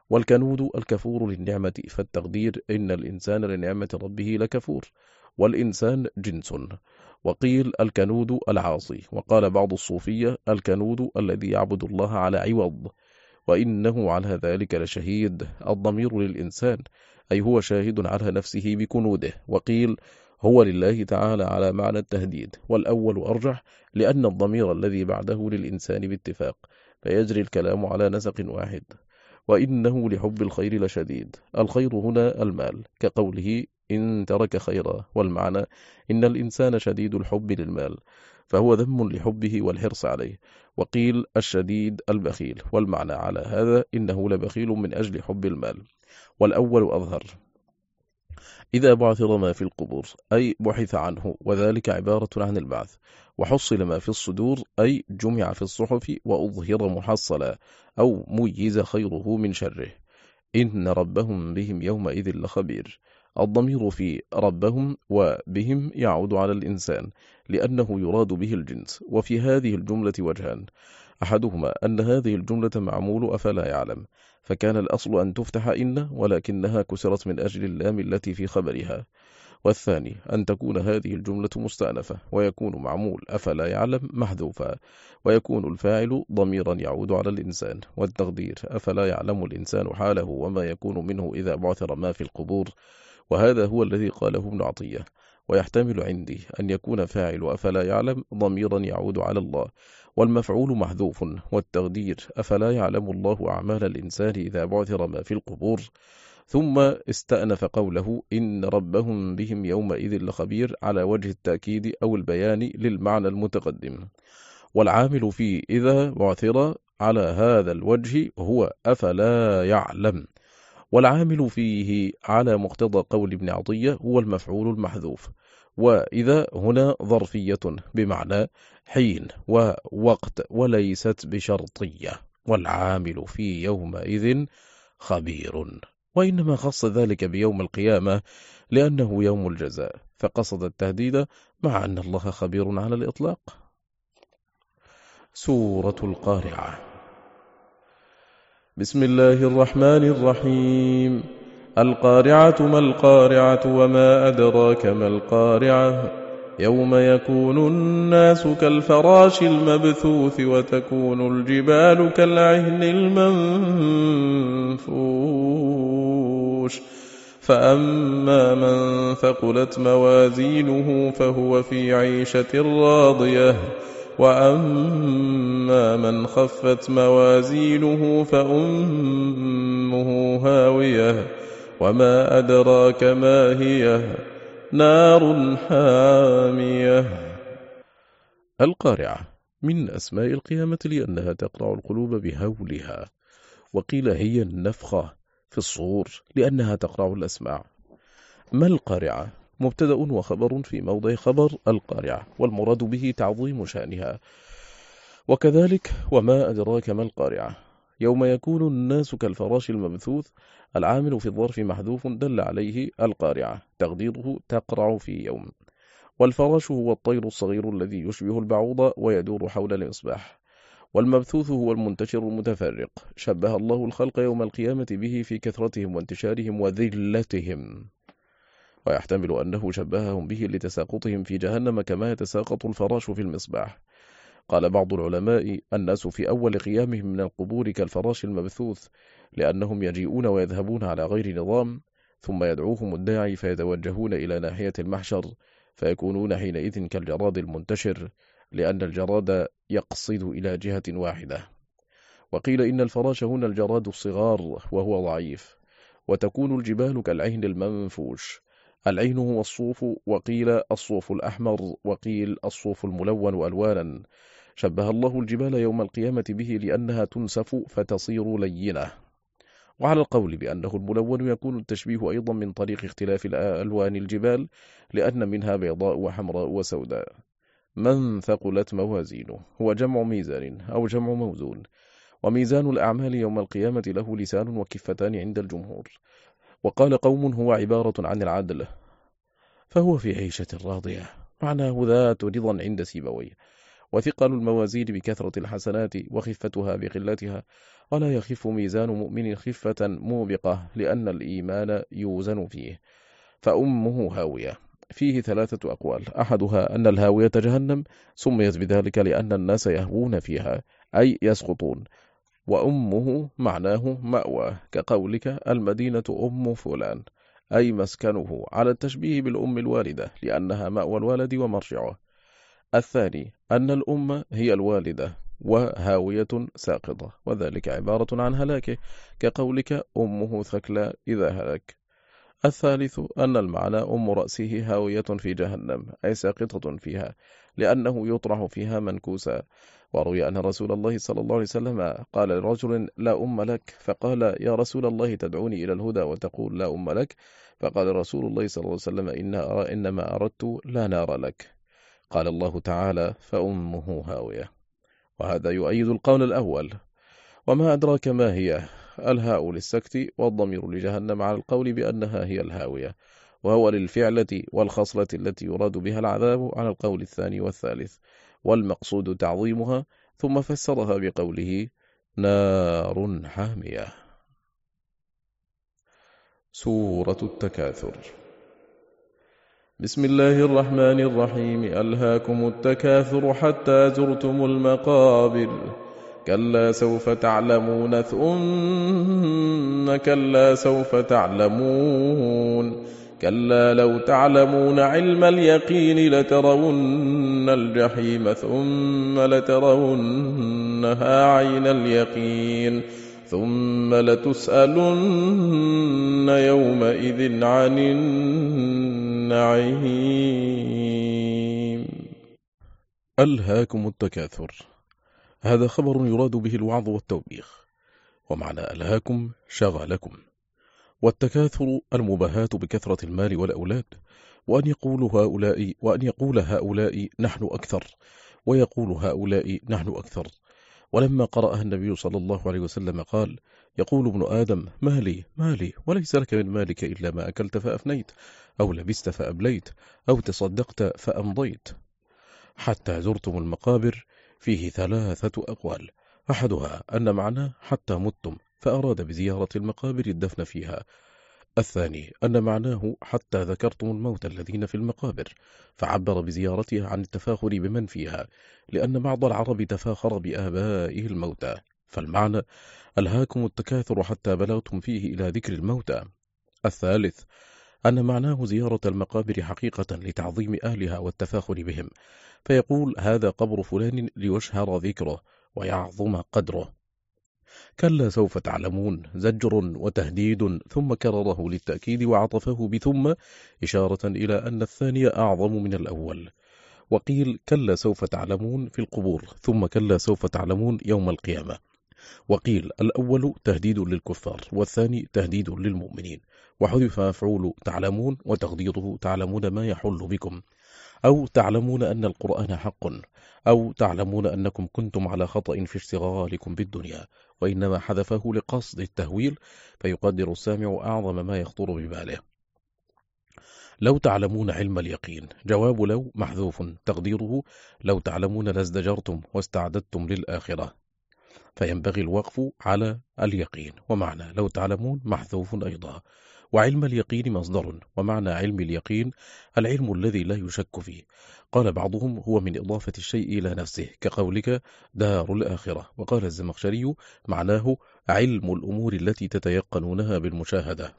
والكنود الكفور للنعمة، فالتقدير إن الإنسان لنعمة ربه لكفور، والإنسان جنس. وقيل الكنود العاصي. وقال بعض الصوفية الكنود الذي يعبد الله على عوض، وإنه على ذلك لشهيد. الضمير للإنسان، أي هو شاهد على نفسه بكنوده. وقيل هو لله تعالى على معنى التهديد، والأول أرجح لأن الضمير الذي بعده للإنسان باتفاق، فيجري الكلام على نسق واحد. وإنه لحب الخير لشديد. الخير هنا المال، كقوله إن ترك خيرا، والمعنى إن الإنسان شديد الحب للمال، فهو ذم لحبه والحرص عليه. وقيل الشديد البخيل، والمعنى على هذا إنه لبخيل من أجل حب المال، والأول أظهر. إذا بعثر ما في القبور، أي بحث عنه، وذلك عبارة عن البعث. وحصل ما في الصدور، أي جمع في الصحف وأظهر محصلا، أو ميز خيره من شره. إن ربهم بهم يومئذ لخبير. الضمير في ربهم وبهم يعود على الإنسان، لأنه يراد به الجنس. وفي هذه الجملة وجهان: أحدهما أن هذه الجملة معمول أفلا يعلم، فكان الأصل أن تفتح إن، ولكنها كسرت من أجل اللام التي في خبرها. والثاني أن تكون هذه الجملة مستأنفة، ويكون معمول أفلا يعلم محذوفا، ويكون الفاعل ضميرا يعود على الإنسان. والتقدير أفلا يعلم الإنسان حاله وما يكون منه إذا بعثر ما في القبور. وهذا هو الذي قاله ابن عطية. ويحتمل عندي أن يكون فاعل أفلا يعلم ضميرا يعود على الله، والمفعول محذوف، والتقدير أفلا يعلم الله أعمال الإنسان إذا بعثر ما في القبور. ثم استأنف قوله إن ربهم بهم يومئذ لخبير على وجه التأكيد أو البيان للمعنى المتقدم. والعامل في إذا بعثر على هذا الوجه هو أفلا يعلم، والعامل فيه على مقتضى قول ابن عطية هو المفعول المحذوف. وإذا هنا ظرفية بمعنى حين ووقت، وليست بشرطية. والعامل في يومئذ خبير. وإنما خص ذلك بيوم القيامة لأنه يوم الجزاء، فقصد التهديد مع أن الله خبير على الإطلاق. سورة القارعة. بسم الله الرحمن الرحيم. القارعة ما القارعة وما أدراك ما القارعة يوم يكون الناس كالفراش المبثوث وتكون الجبال كالعهن المنفوش فأما من ثقلت موازينه فهو في عيشة راضية وأما من خفت موازينه فأمه هاوية وما أدراك ما هي نار حامية. القارعة من أسماء القيامة لأنها تقرع القلوب بهولها، وقيل هي النفخة في الصور لأنها تقرع الأسماع. ما القارعة؟ مبتدأ وخبر في موضع خبر القارعة، والمراد به تعظيم شأنها. وكذلك وما أدراك ما القارعة يوم يكون الناس كالفراش المبثوث، العامل في الظرف محذوف دل عليه القارعة، تقديره تقرع في يوم. والفراش هو الطير الصغير الذي يشبه البعوض ويدور حول المصباح. والمبثوث هو المنتشر المتفرق، شبه الله الخلق يوم القيامة به في كثرتهم وانتشارهم وذلتهم، ويحتمل أنه شبههم به لتساقطهم في جهنم كما يتساقط الفراش في المصباح. قال بعض العلماء الناس في أول قيامهم من القبور كالفراش المبثوث، لأنهم يجيئون ويذهبون على غير نظام، ثم يدعوهم الداعي فيتوجهون إلى ناحية المحشر، فيكونون حينئذ كالجراد المنتشر، لأن الجراد يقصد إلى جهة واحدة. وقيل إن الفراش هنا الجراد الصغار وهو ضعيف. وتكون الجبال كالعهن المنفوش. العين هو الصوف، وقيل الصوف الأحمر، وقيل الصوف الملون ألوانا. شبه الله الجبال يوم القيامة به لأنها تنسف فتصير لينة. وعلى القول بأنه الملون يكون التشبيه أيضا من طريق اختلاف ألوان الجبال، لأن منها بيضاء وحمراء وسوداء. من ثقلت موازينه هو جمع ميزان أو جمع موزون. وميزان الأعمال يوم القيامة له لسان وكفتان عند الجمهور. وقال قوم هو عبارة عن العدل، فهو في عيشة راضية، معناه ذات رضا عند سيبويه. وثقل الموازين بكثرة الحسنات وخفتها بقلتها، ولا يخف ميزان مؤمن خفة موبقة، لأن الإيمان يوزن فيه. فأمه هاوية فيه ثلاثة أقوال، أحدها أن الهاوية جهنم، سميت بذلك لأن الناس يهوون فيها أي يسقطون، وأمه معناه مأوى، كقولك المدينة أم فلان أي مسكنه، على التشبيه بالأم الوالدة لأنها مأوى الولد ومرجعه. الثاني أن الأم هي الوالدة وهاوية ساقطة، وذلك عبارة عن هلاكه، كقولك أمه ثكلى إذا هلك. الثالث أن المعنى أم رأسه هاوية في جهنم أي ساقطة فيها، لأنه يطرح فيها منكوسا. وروي أن رسول الله صلى الله عليه وسلم قال لرجل لا أم لك، فقال يا رسول الله تدعوني إلى الهدى وتقول لا أم لك؟ فقال رسول الله صلى الله عليه وسلم إن إنما أردت لا نار لك. قال الله تعالى فأمه هاوية. وهذا يؤيد القول الأول. وما أدراك ما هي؟ الهاء للسكت والضمير لجهنم على القول بأنها هي الهاوية، وهو للفعلة والخصلة التي يراد بها العذاب على القول الثاني والثالث، والمقصود تعظيمها، ثم فسرها بقوله نار حامية. سورة التكاثر. بسم الله الرحمن الرحيم. ألهاكم التكاثر حتى زرتم المقابر، كلا سوف تعلمون ثم كلا سوف تعلمون، كلا لو تعلمون علم اليقين لترون الجحيم ثم لترونها عين اليقين ثم لتسألن يومئذ عن النعيم. ألهاكم التكاثر، هذا خبر يراد به الوعظ والتوبيخ، ومعنى ألهاكم شغلكم، والتكاثر المباهاة بكثرة المال والأولاد، وأن يقول هؤلاء وأن يقول هؤلاء نحن أكثر، ويقول هؤلاء نحن أكثر. ولما قرأها النبي صلى الله عليه وسلم قال يقول ابن آدم مالي مالي، وليس لك من مالك إلا ما أكلت فأفنيت، أو لبست فأبليت، أو تصدقت فأمضيت. حتى زرتم المقابر فيه ثلاثة أقوال، أحدها أن معناه حتى متم، فأراد بزيارة المقابر الدفن فيها. الثاني أن معناه حتى ذكرتم الموت الذين في المقابر، فعبر بزيارتها عن التفاخر بمن فيها، لأن بعض العرب تفاخر بآبائه الموتى، فالمعنى ألهاكم التكاثر حتى بلغتم فيه إلى ذكر الموتى. الثالث أن معناه زيارة المقابر حقيقة لتعظيم أهلها والتفاخر بهم، فيقول هذا قبر فلان ليشهر ذكره ويعظم قدره. كلا سوف تعلمون زجر وتهديد، ثم كرره للتأكيد وعطفه بثم إشارة إلى أن الثاني أعظم من الأول. وقيل كلا سوف تعلمون في القبور، ثم كلا سوف تعلمون يوم القيامة. وقيل الأول تهديد للكفار، والثاني تهديد للمؤمنين، وحذف مفعول تعلمون وتقديره تعلمون ما يحل بكم، أو تعلمون أن القرآن حق، أو تعلمون أنكم كنتم على خطأ في اشتغالكم بالدنيا، وإنما حذفه لقصد التهويل، فيقدر السامع أعظم ما يخطر بباله. لو تعلمون علم اليقين، جواب لو محذوف، تقديره لو تعلمون لازدجرتم واستعددتم للآخرة، فينبغي الوقف على اليقين، ومعنى لو تعلمون محذوف أيضا. وعلم اليقين مصدر، ومعنى علم اليقين العلم الذي لا يشك فيه. قال بعضهم هو من إضافة الشيء إلى نفسه، كقولك دار الآخرة. وقال الزمخشري معناه علم الأمور التي تتيقنونها بالمشاهدة.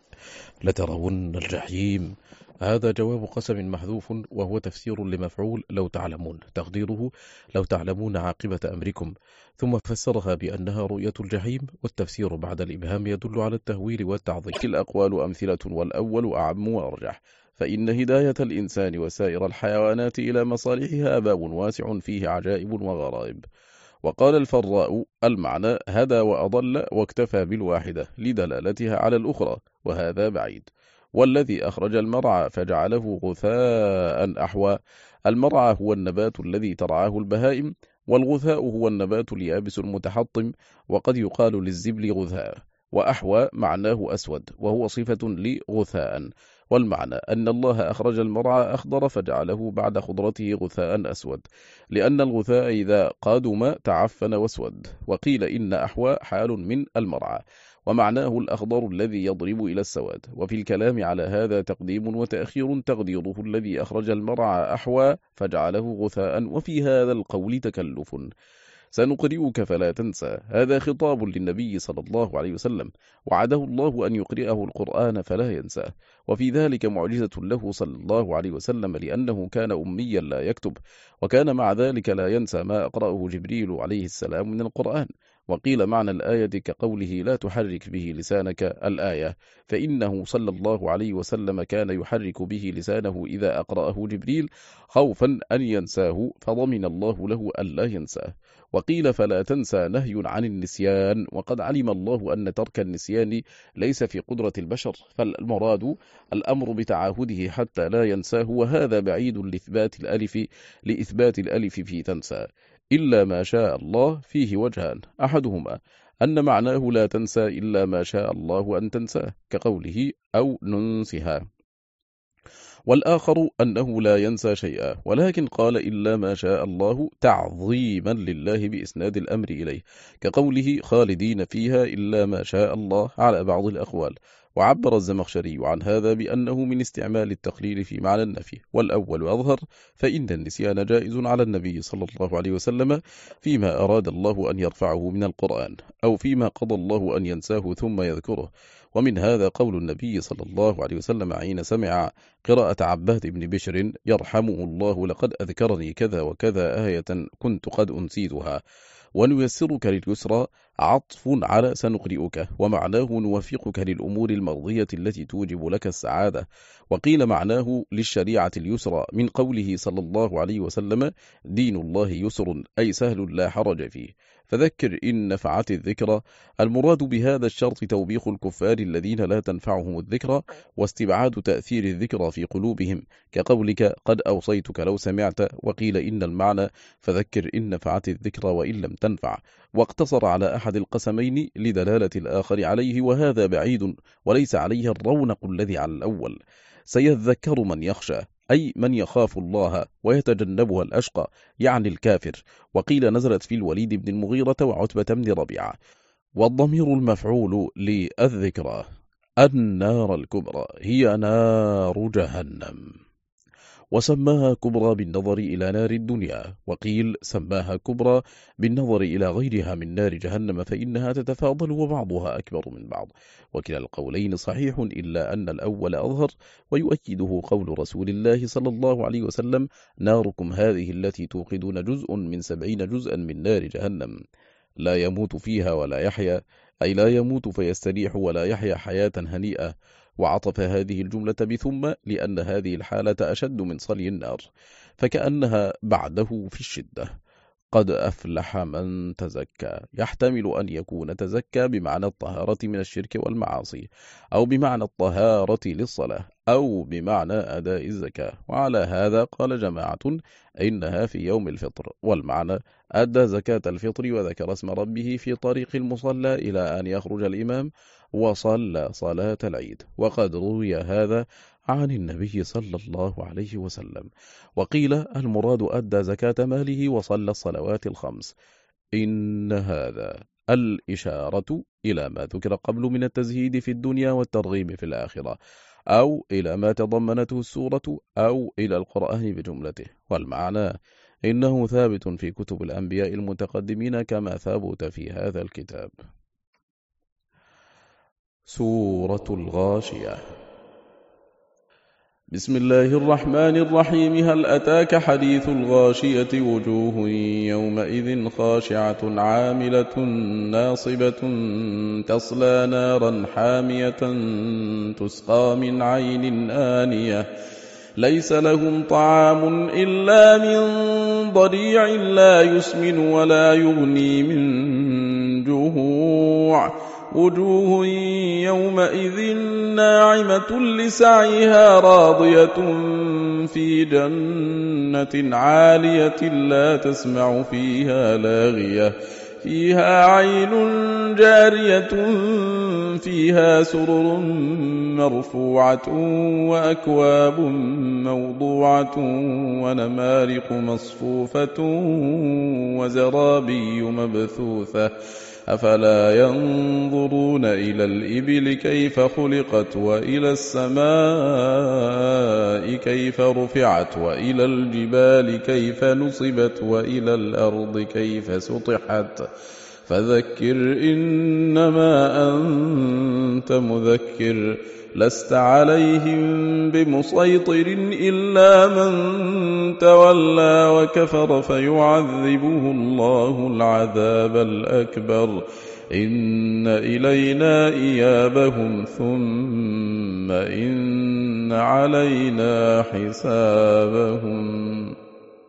لترون الجحيم، هذا جواب قسم محذوف، وهو تفسير لمفعول لو تعلمون، تقديره لو تعلمون عاقبة أمركم، ثم فسرها بأنها رؤية الجحيم، والتفسير بعد الإبهام يدل على التهويل والتعظيم. الأقوال أمثلة، والأول أعم وأرجح، فإن هداية الإنسان وسائر الحيوانات إلى مصالحها باب واسع فيه عجائب وغرائب. وقال الفراء المعنى هدى وأضل، واكتفى بالواحدة لدلالتها على الأخرى، وهذا بعيد. والذي أخرج المرعى فجعله غثاء أحوى، المرعى هو النبات الذي ترعاه البهائم، والغثاء هو النبات اليابس المتحطم، وقد يقال للزبل غثاء. وأحوى معناه أسود، وهو صفة لغثاء، والمعنى أن الله أخرج المرعى أخضر فجعله بعد خضرته غثاء أسود، لأن الغثاء إذا قادم تعفن واسود. وقيل إن أحوى حال من المرعى، ومعناه الأخضر الذي يضرب إلى السواد. وفي الكلام على هذا تقديم وتأخير، تقديره الذي أخرج المرعى أحوى فجعله غثاء، وفي هذا القول تكلف. سنقرئك فلا تنسى، هذا خطاب للنبي صلى الله عليه وسلم، وعده الله أن يقرئه القرآن فلا ينسى، وفي ذلك معجزة له صلى الله عليه وسلم، لأنه كان أميا لا يكتب، وكان مع ذلك لا ينسى ما أقرأه جبريل عليه السلام من القرآن. وقيل معنى الآية كقوله لا تحرك به لسانك الآية، فإنه صلى الله عليه وسلم كان يحرك به لسانه إذا أقرأه جبريل خوفا أن ينساه، فضمن الله له ألا ينساه. وقيل فلا تنسى نهي عن النسيان، وقد علم الله أن ترك النسيان ليس في قدرة البشر، فالمراد الأمر بتعاهده حتى لا ينساه، وهذا بعيد لإثبات الألف لإثبات الألف في تنسى، إلا ما شاء الله فيه وجهان، أحدهما أن معناه لا تنسى إلا ما شاء الله أن تنساه كقوله أو ننسها، والآخر أنه لا ينسى شيئا، ولكن قال إلا ما شاء الله تعظيما لله بإسناد الأمر إليه، كقوله خالدين فيها إلا ما شاء الله على بعض الأقوال. وعبر الزمخشري عن هذا بأنه من استعمال التقليل في معنى النفي، والأول أظهر، فإن النسيان جائز على النبي صلى الله عليه وسلم فيما أراد الله أن يرفعه من القرآن، أو فيما قضى الله أن ينساه ثم يذكره. ومن هذا قول النبي صلى الله عليه وسلم حين سمع قراءة عباد بن بشر يرحمه الله لقد أذكرني كذا وكذا آية كنت قد أنسيتها. ونيسرك لليسرى عطف على سنقرئك، ومعناه نوفقك للأمور المرضية التي توجب لك السعادة. وقيل معناه للشريعة اليسرى من قوله صلى الله عليه وسلم دين الله يسر، أي سهل لا حرج فيه، فذكر إن نفعت الذكرى. المراد بهذا الشرط توبيخ الكفار الذين لا تنفعهم الذكرى، واستبعاد تأثير الذكرى في قلوبهم، كقولك قد أوصيتك لو سمعت. وقيل إن المعنى فذكر إن نفعت الذكرى وإن لم تنفع، واقتصر على أحد القسمين لدلالة الآخر عليه، وهذا بعيد وليس عليه الرونق الذي على الأول. سيذكر من يخشى، أي من يخاف الله، ويتجنبها الأشقى، يعني الكافر. وقيل نزلت في الوليد بن المغيرة وعتبة بن ربيعة. والضمير المفعول للذكرى النار الكبرى هي نار جهنم، وسماها كبرى بالنظر إلى نار الدنيا، وقيل سماها كبرى بالنظر إلى غيرها من نار جهنم، فإنها تتفاضل وبعضها أكبر من بعض. وكلا القولين صحيح، إلا أن الأول أظهر، ويؤكده قول رسول الله صلى الله عليه وسلم ناركم هذه التي توقدون جزء من سبعين جزءا من نار جهنم، لا يموت فيها ولا يحيا، أي لا يموت فيستريح ولا يحيا حياة هنيئة. وعطف هذه الجملة بثم لأن هذه الحالة أشد من صلي النار، فكأنها بعده في الشدة. قد أفلح من تزكى، يحتمل أن يكون تزكى بمعنى الطهارة من الشرك والمعاصي، أو بمعنى الطهارة للصلاة، أو بمعنى أداء الزكاة. وعلى هذا قال جماعة إنها في يوم الفطر، والمعنى أدى زكاة الفطر وذكر اسم ربه في طريق المصلى إلى أن يخرج الإمام وصلى صلاة العيد. وقد روي هذا عن النبي صلى الله عليه وسلم. وقيل المراد أدى زكاة ماله وصلى الصلوات الخمس. إن هذا الإشارة إلى ما ذكر قبل من التزهيد في الدنيا والترغيب في الآخرة، أو إلى ما تضمنته السورة، أو إلى القرآن بجملته. والمعنى إنه ثابت في كتب الأنبياء المتقدمين كما ثبت في هذا الكتاب. سورة الغاشية. بسم الله الرحمن الرحيم. هل أتاك حديث الغاشية؟ وجوه يومئذ خاشعة عاملة ناصبة تصلى نارا حامية تسقى من عين آنية ليس لهم طعام إلا من ضريع لا يسمن ولا يغني من جوع. وجوه يومئذ ناعمة لسعيها راضية في جنة عالية لا تسمع فيها لاغية فيها عين جارية فيها سرر مرفوعة وأكواب موضوعة ونمارق مصفوفة وزرابي مبثوثة أفلا ينظرون إلى الإبل كيف خلقت وإلى السماء كيف رفعت وإلى الجبال كيف نصبت وإلى الأرض كيف سطحت فذكر إنما أنت مذكر لست عليهم بمسيطر إلا من تولى وكفر فيعذبه الله العذاب الأكبر إن إلينا إيابهم ثم إن علينا حسابهم.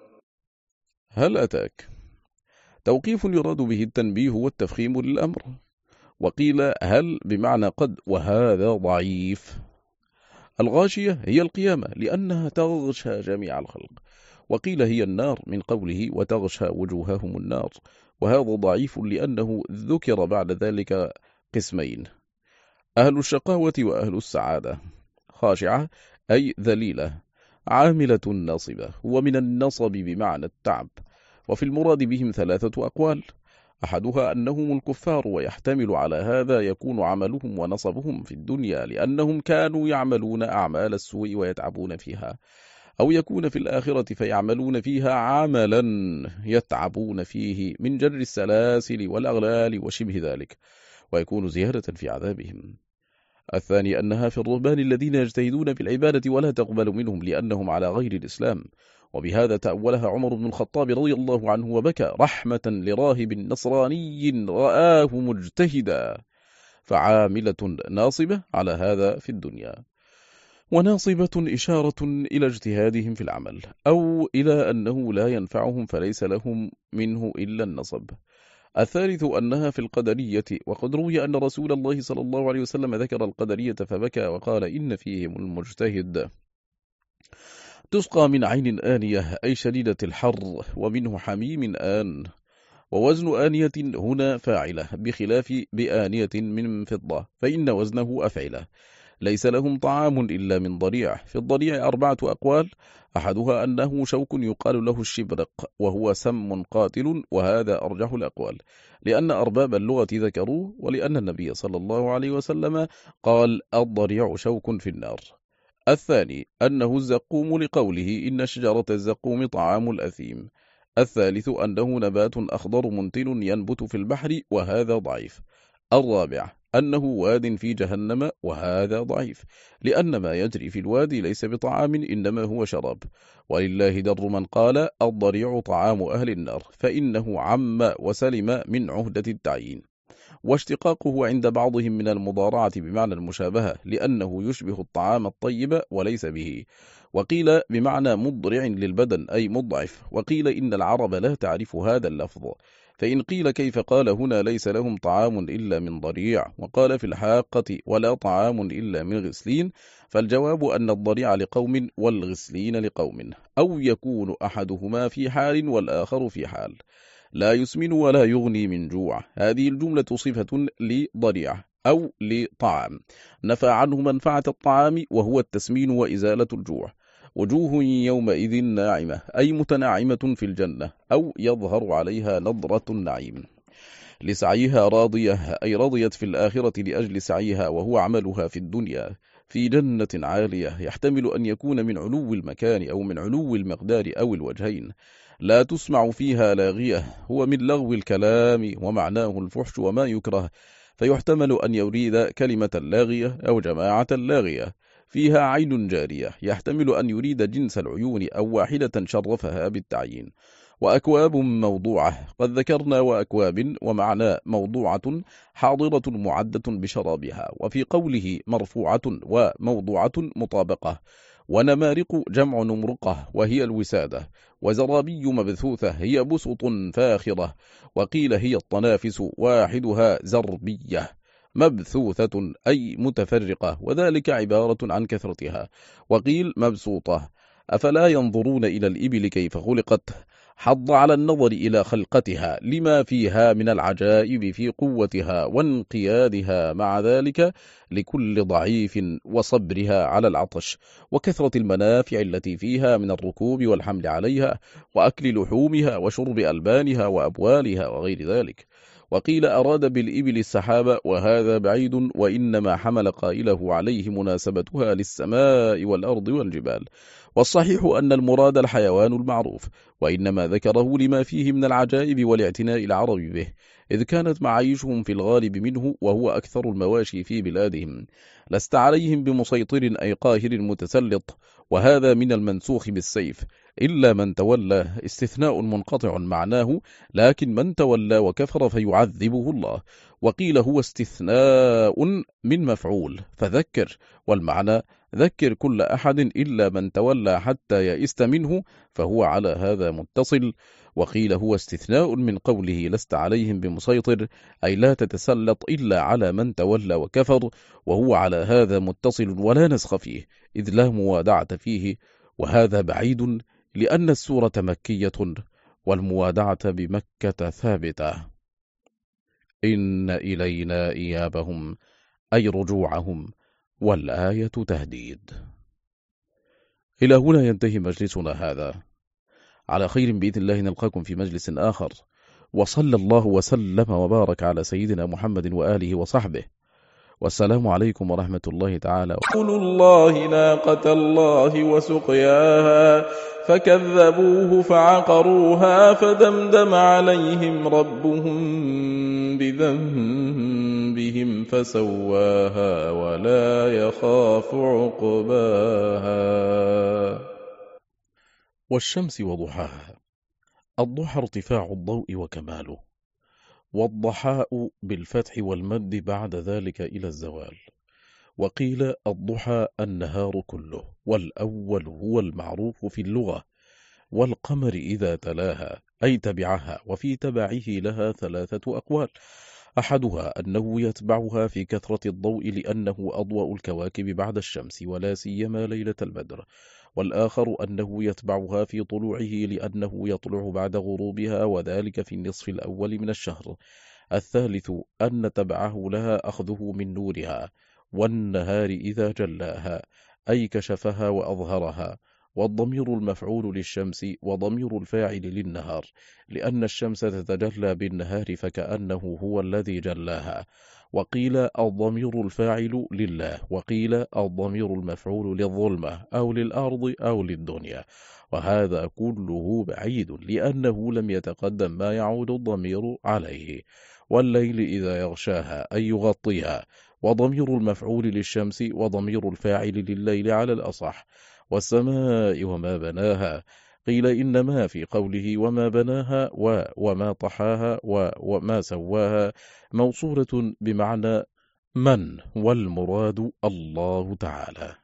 هل أتاك؟ توقيف يراد به التنبيه والتفخيم للأمر، وقيل هل بمعنى قد وهذا ضعيف. الغاشية هي القيامة لأنها تغشى جميع الخلق، وقيل هي النار من قوله وتغشى وجوههم النار، وهذا ضعيف لأنه ذكر بعد ذلك قسمين: أهل الشقاوة وأهل السعادة. خاشعة أي ذليلة، عاملة ناصبة، ومن النصب بمعنى التعب، وفي المراد بهم ثلاثة أقوال: أحدها أنهم الكفار، ويحتمل على هذا يكون عملهم ونصبهم في الدنيا لأنهم كانوا يعملون أعمال السوء ويتعبون فيها، أو يكون في الآخرة فيعملون فيها عملا يتعبون فيه من جر السلاسل والأغلال وشبه ذلك، ويكون زيادة في عذابهم. الثاني أنها في الرهبان الذين يجتهدون في العبادة ولا تقبل منهم لأنهم على غير الإسلام، وبهذا تأولها عمر بن الخطاب رضي الله عنه وبكى رحمة لراهب نصراني رآه مجتهدا، فعاملة ناصبة على هذا في الدنيا، وناصبة إشارة إلى اجتهادهم في العمل، أو إلى أنه لا ينفعهم فليس لهم منه إلا النصب. الثالث أنها في القدرية، وقد روي أن رسول الله صلى الله عليه وسلم ذكر القدرية فبكى وقال إن فيهم المجتهد تسقى من عين آنية أي شديدة الحر، ومنه حميم آن، ووزن آنية هنا فاعلة بخلاف بآنية من فضة فإن وزنه أفعلة. ليس لهم طعام إلا من ضريع. في الضريع أربعة أقوال: أحدها أنه شوك يقال له الشبرق وهو سم قاتل، وهذا أرجح الأقوال لأن أرباب اللغة ذكروه، ولأن النبي صلى الله عليه وسلم قال الضريع شوك في النار. الثاني أنه الزقوم لقوله إن شجرة الزقوم طعام الأثيم. الثالث أنه نبات أخضر منتن ينبت في البحر، وهذا ضعيف. الرابع أنه واد في جهنم، وهذا ضعيف لأن ما يجري في الوادي ليس بطعام إنما هو شراب. ولله در من قال الضريع طعام أهل النار، فإنه عم وسلم من عهدة التعيين، واشتقاقه عند بعضهم من المضارعة بمعنى المشابهة لأنه يشبه الطعام الطيب وليس به. وقيل بمعنى مضرع للبدن أي مضعف، وقيل إن العرب لا تعرف هذا اللفظ، فإن قيل كيف قال هنا ليس لهم طعام إلا من ضريع، وقال في الحاقة ولا طعام إلا من غسلين، فالجواب أن الضريع لقوم والغسلين لقوم، أو يكون أحدهما في حال والآخر في حال. لا يسمن ولا يغني من جوع، هذه الجملة صفة لضريع أو لطعام، نفى عنه منفعة الطعام وهو التسمين وإزالة الجوع. وجوه يومئذ ناعمة أي متناعمة في الجنة، أو يظهر عليها نظرة النعيم. لسعيها راضية أي رضيت في الآخرة لأجل سعيها وهو عملها في الدنيا، في جنة عالية، يحتمل أن يكون من علو المكان أو من علو المقدار أو الوجهين. لا تسمع فيها لاغية، هو من لغو الكلام ومعناه الفحش وما يكره، فيحتمل أن يريد كلمة لاغية أو جماعة لاغية. فيها عين جارية، يحتمل أن يريد جنس العيون أو واحدة شرفها بالتعيين. وأكواب موضوعة، قد ذكرنا وأكواب ومعنى موضوعة حاضرة معدة بشرابها، وفي قوله مرفوعة وموضوعة مطابقة. ونمارق جمع نمرقة وهي الوسادة. وزرابي مبثوثة هي بسط فاخرة، وقيل هي الطنافس واحدها زربية. مبثوثة أي متفرقة، وذلك عبارة عن كثرتها. وقيل مبسوطة. أفلا ينظرون إلى الإبل كيف خلقت، حض على النظر إلى خلقتها لما فيها من العجائب في قوتها وانقيادها مع ذلك لكل ضعيف، وصبرها على العطش، وكثرة المنافع التي فيها من الركوب والحمل عليها، وأكل لحومها، وشرب ألبانها وأبوالها وغير ذلك. وقيل أراد بالإبل السحاب، وهذا بعيد، وإنما حمل قائله عليه مناسبتها للسماء والأرض والجبال. والصحيح أن المراد الحيوان المعروف، وإنما ذكره لما فيه من العجائب والاعتناء العرب به، إذ كانت معايشهم في الغالب منه، وهو أكثر المواشي في بلادهم. لست عليهم بمسيطر أي قاهر متسلط، وهذا من المنسوخ بالسيف، إلا من تولى، استثناء منقطع معناه، لكن من تولى وكفر فيعذبه الله. وقيل هو استثناء من مفعول، فذكر، والمعنى ذكر كل أحد إلا من تولى حتى يئست منه، فهو على هذا متصل. وقيل هو استثناء من قوله لست عليهم بمسيطر، أي لا تتسلط إلا على من تولى وكفر، وهو على هذا متصل ولا نسخ فيه، إذ لا موادعة فيه، وهذا بعيد لأن السورة مكية، والموادعة بمكة ثابتة. إن إلينا إيابهم أي رجوعهم، والآية تهديد. إلى هنا ينتهي مجلسنا هذا، على خير بإذن الله نلقاكم في مجلس آخر، وصلى الله وسلم وبارك على سيدنا محمد وآله وصحبه، والسلام عليكم ورحمة الله تعالى. رسول الله ناقة الله وسقياها فكذبوه فعقروها فدمدم عليهم ربهم بذنبهم فسواها ولا يخاف عقباها. والشمس وضحاها. الضحى ارتفاع الضوء وكماله، والضحاء بالفتح والمد بعد ذلك إلى الزوال. وقيل الضحى النهار كله، والأول هو المعروف في اللغة، والقمر إذا تلاها أي تبعها، وفي تبعه لها ثلاثة أقوال، أحدها أنه يتبعها في كثرة الضوء لأنه أضوأ الكواكب بعد الشمس، ولا سيما ليلة البدر، والآخر أنه يتبعها في طلوعه لأنه يطلع بعد غروبها، وذلك في النصف الأول من الشهر. الثالث أن تبعه لها أخذه من نورها، والنهار إذا جلاها أي كشفها وأظهرها. والضمير المفعول للشمس، وضمير الفاعل للنهار، لأن الشمس تتجلى بالنهار فكأنه هو الذي جلاها. وقيل الضمير الفاعل لله، وقيل الضمير المفعول للظلمة أو للأرض أو للدنيا، وهذا كله بعيد لأنه لم يتقدم ما يعود الضمير عليه. والليل إذا يغشاها أي يغطيها، وضمير المفعول للشمس وضمير الفاعل لليل على الأصح. والسماء وما بناها، قيل إنما في قوله وما بناها و وما طحاها و وما سواها موصولة بمعنى من، والمراد الله تعالى.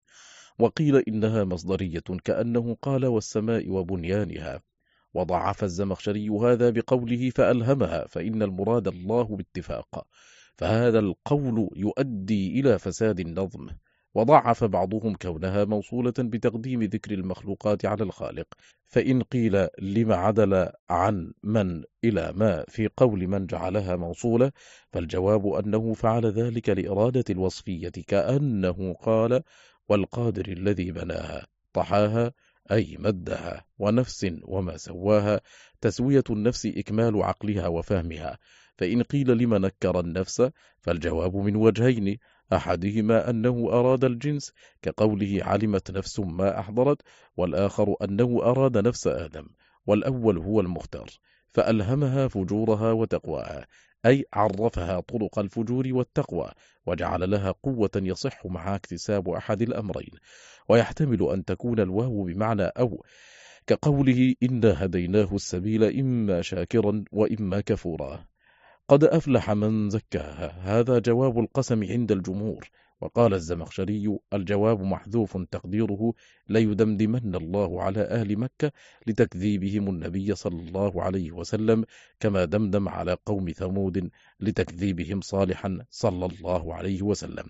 وقيل إنها مصدرية كأنه قال والسماء وبنيانها. وضعف الزمخشري هذا بقوله فألهمها، فإن المراد الله باتفاق، فهذا القول يؤدي إلى فساد النظم. وضعف بعضهم كونها موصولة بتقديم ذكر المخلوقات على الخالق، فإن قيل لما عدل عن من إلى ما في قول من جعلها موصولة، فالجواب أنه فعل ذلك لإرادة الوصفية، كأنه قال والقادر الذي بناها طحاها أي مدها، ونفس وما سواها تسوية النفس إكمال عقلها وفهمها. فإن قيل لما نكر النفس، فالجواب من وجهين، أحدهما أنه أراد الجنس كقوله علمت نفس ما أحضرت، والآخر أنه أراد نفس آدم، والأول هو المختار، فألهمها فجورها وتقواها، أي عرفها طرق الفجور والتقوى، وجعل لها قوة يصح مع اكتساب أحد الأمرين. ويحتمل أن تكون الواو بمعنى أو، كقوله إنا هديناه السبيل إما شاكرا وإما كفورا. قد أفلح من زكاها، هذا جواب القسم عند الجمهور. وقال الزمخشري الجواب محذوف تقديره ليدمدمن الله على أهل مكة لتكذيبهم النبي صلى الله عليه وسلم، كما دمدم على قوم ثمود لتكذيبهم صالحا صلى الله عليه وسلم.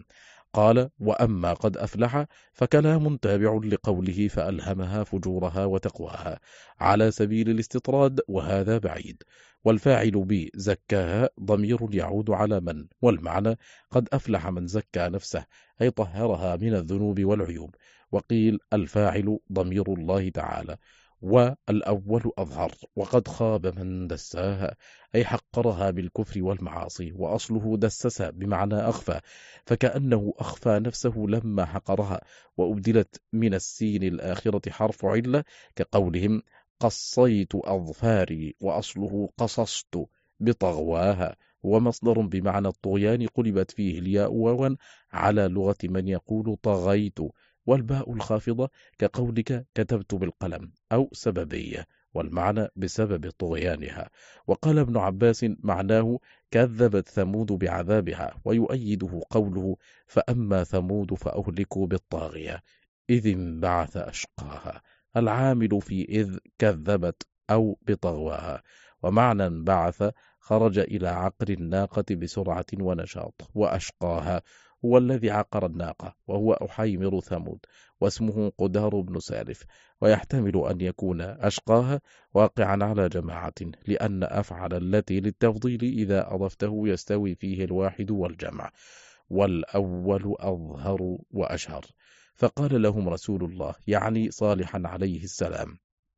قال: وأما قد أفلح فكلام تابع لقوله فألهمها فجورها وتقواها على سبيل الاستطراد، وهذا بعيد. والفاعل بزكاها ضمير يعود على من، والمعنى قد أفلح من زكى نفسه أي طهرها من الذنوب والعيوب. وقيل الفاعل ضمير الله تعالى، والأول أظهر، وقد خاب من دساها أي حقرها بالكفر والمعاصي، وأصله دسس بمعنى أخفى، فكأنه أخفى نفسه لما حقرها، وأبدلت من السين الآخرة حرف علة كقولهم قصيت أظفاري، وأصله قصصت بطغواها، ومصدر بمعنى الطغيان قلبت فيه الياء واوا على لغة من يقول طغيت، والباء الخافضة كقولك كتبت بالقلم، أو سببية، والمعنى بسبب طغيانها. وقال ابن عباس معناه كذبت ثمود بعذابها، ويؤيده قوله فأما ثمود فأهلكوا بالطاغية إذ انبعث أشقاها، العامل في إذ كذبت أو بطغواها. ومعنى انبعث خرج إلى عقر الناقة بسرعة ونشاط، وأشقاها هو الذي عقر الناقة، وهو أحيمر ثمود، واسمه قدار بن سالف. ويحتمل أن يكون أشقاها واقعا على جماعة، لأن أفعل التي للتفضيل إذا أضفته يستوي فيه الواحد والجمع، والأول أظهر وأشهر. فقال لهم رسول الله يعني صالحا عليه السلام: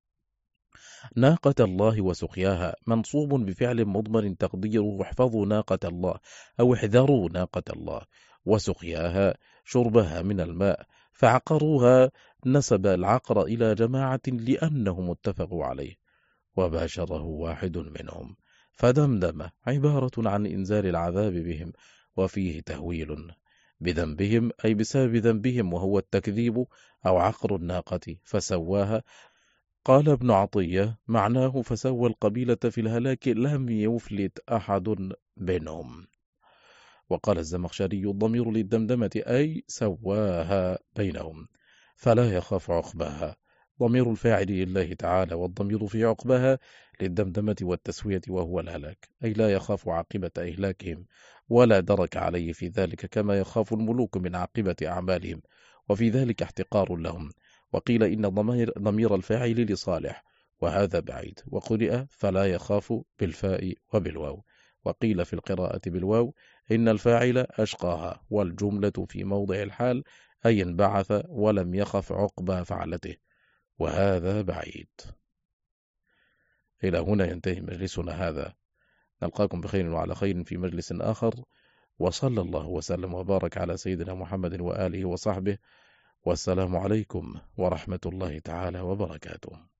ناقة الله وسقياها منصوب بفعل مضمر تقديره احفظوا ناقة الله أو احذروا ناقة الله، وسقياها شربها من الماء، فعقروها نسب العقر إلى جماعة لأنهم اتفقوا عليه، وباشره واحد منهم، فدمدم عبارة عن إنزال العذاب بهم، وفيه تهويل بذنبهم أي بسبب ذنبهم وهو التكذيب أو عقر الناقة فسواها. قال ابن عطية معناه فسوى القبيلة في الهلاك لم يفلت أحد بينهم. وقال الزمخشري الضمير للدمدمة أي سواها بينهم، فلا يخاف عقباها، ضمير الفاعل لله تعالى، والضمير في عقباها للدمدمة والتسوية وهو الهلاك، أي لا يخاف عاقبة إهلاكهم ولا درك عليه في ذلك، كما يخاف الملوك من عاقبة أعمالهم، وفي ذلك احتقار لهم. وقيل إن ضمير, ضمير الفاعل لصالح، وهذا بعيد، وقرئ فلا يخاف بالفاء وبالواو. وقيل في القراءة بالواو إن الفاعل أشقاها، والجملة في موضع الحال أي انبعث ولم يخف عقبى فعلته، وهذا بعيد. إلى هنا ينتهي مجلسنا هذا، نلقاكم بخير وعلى خير في مجلس آخر، وصلى الله وسلم وبارك على سيدنا محمد وآله وصحبه، والسلام عليكم ورحمة الله تعالى وبركاته.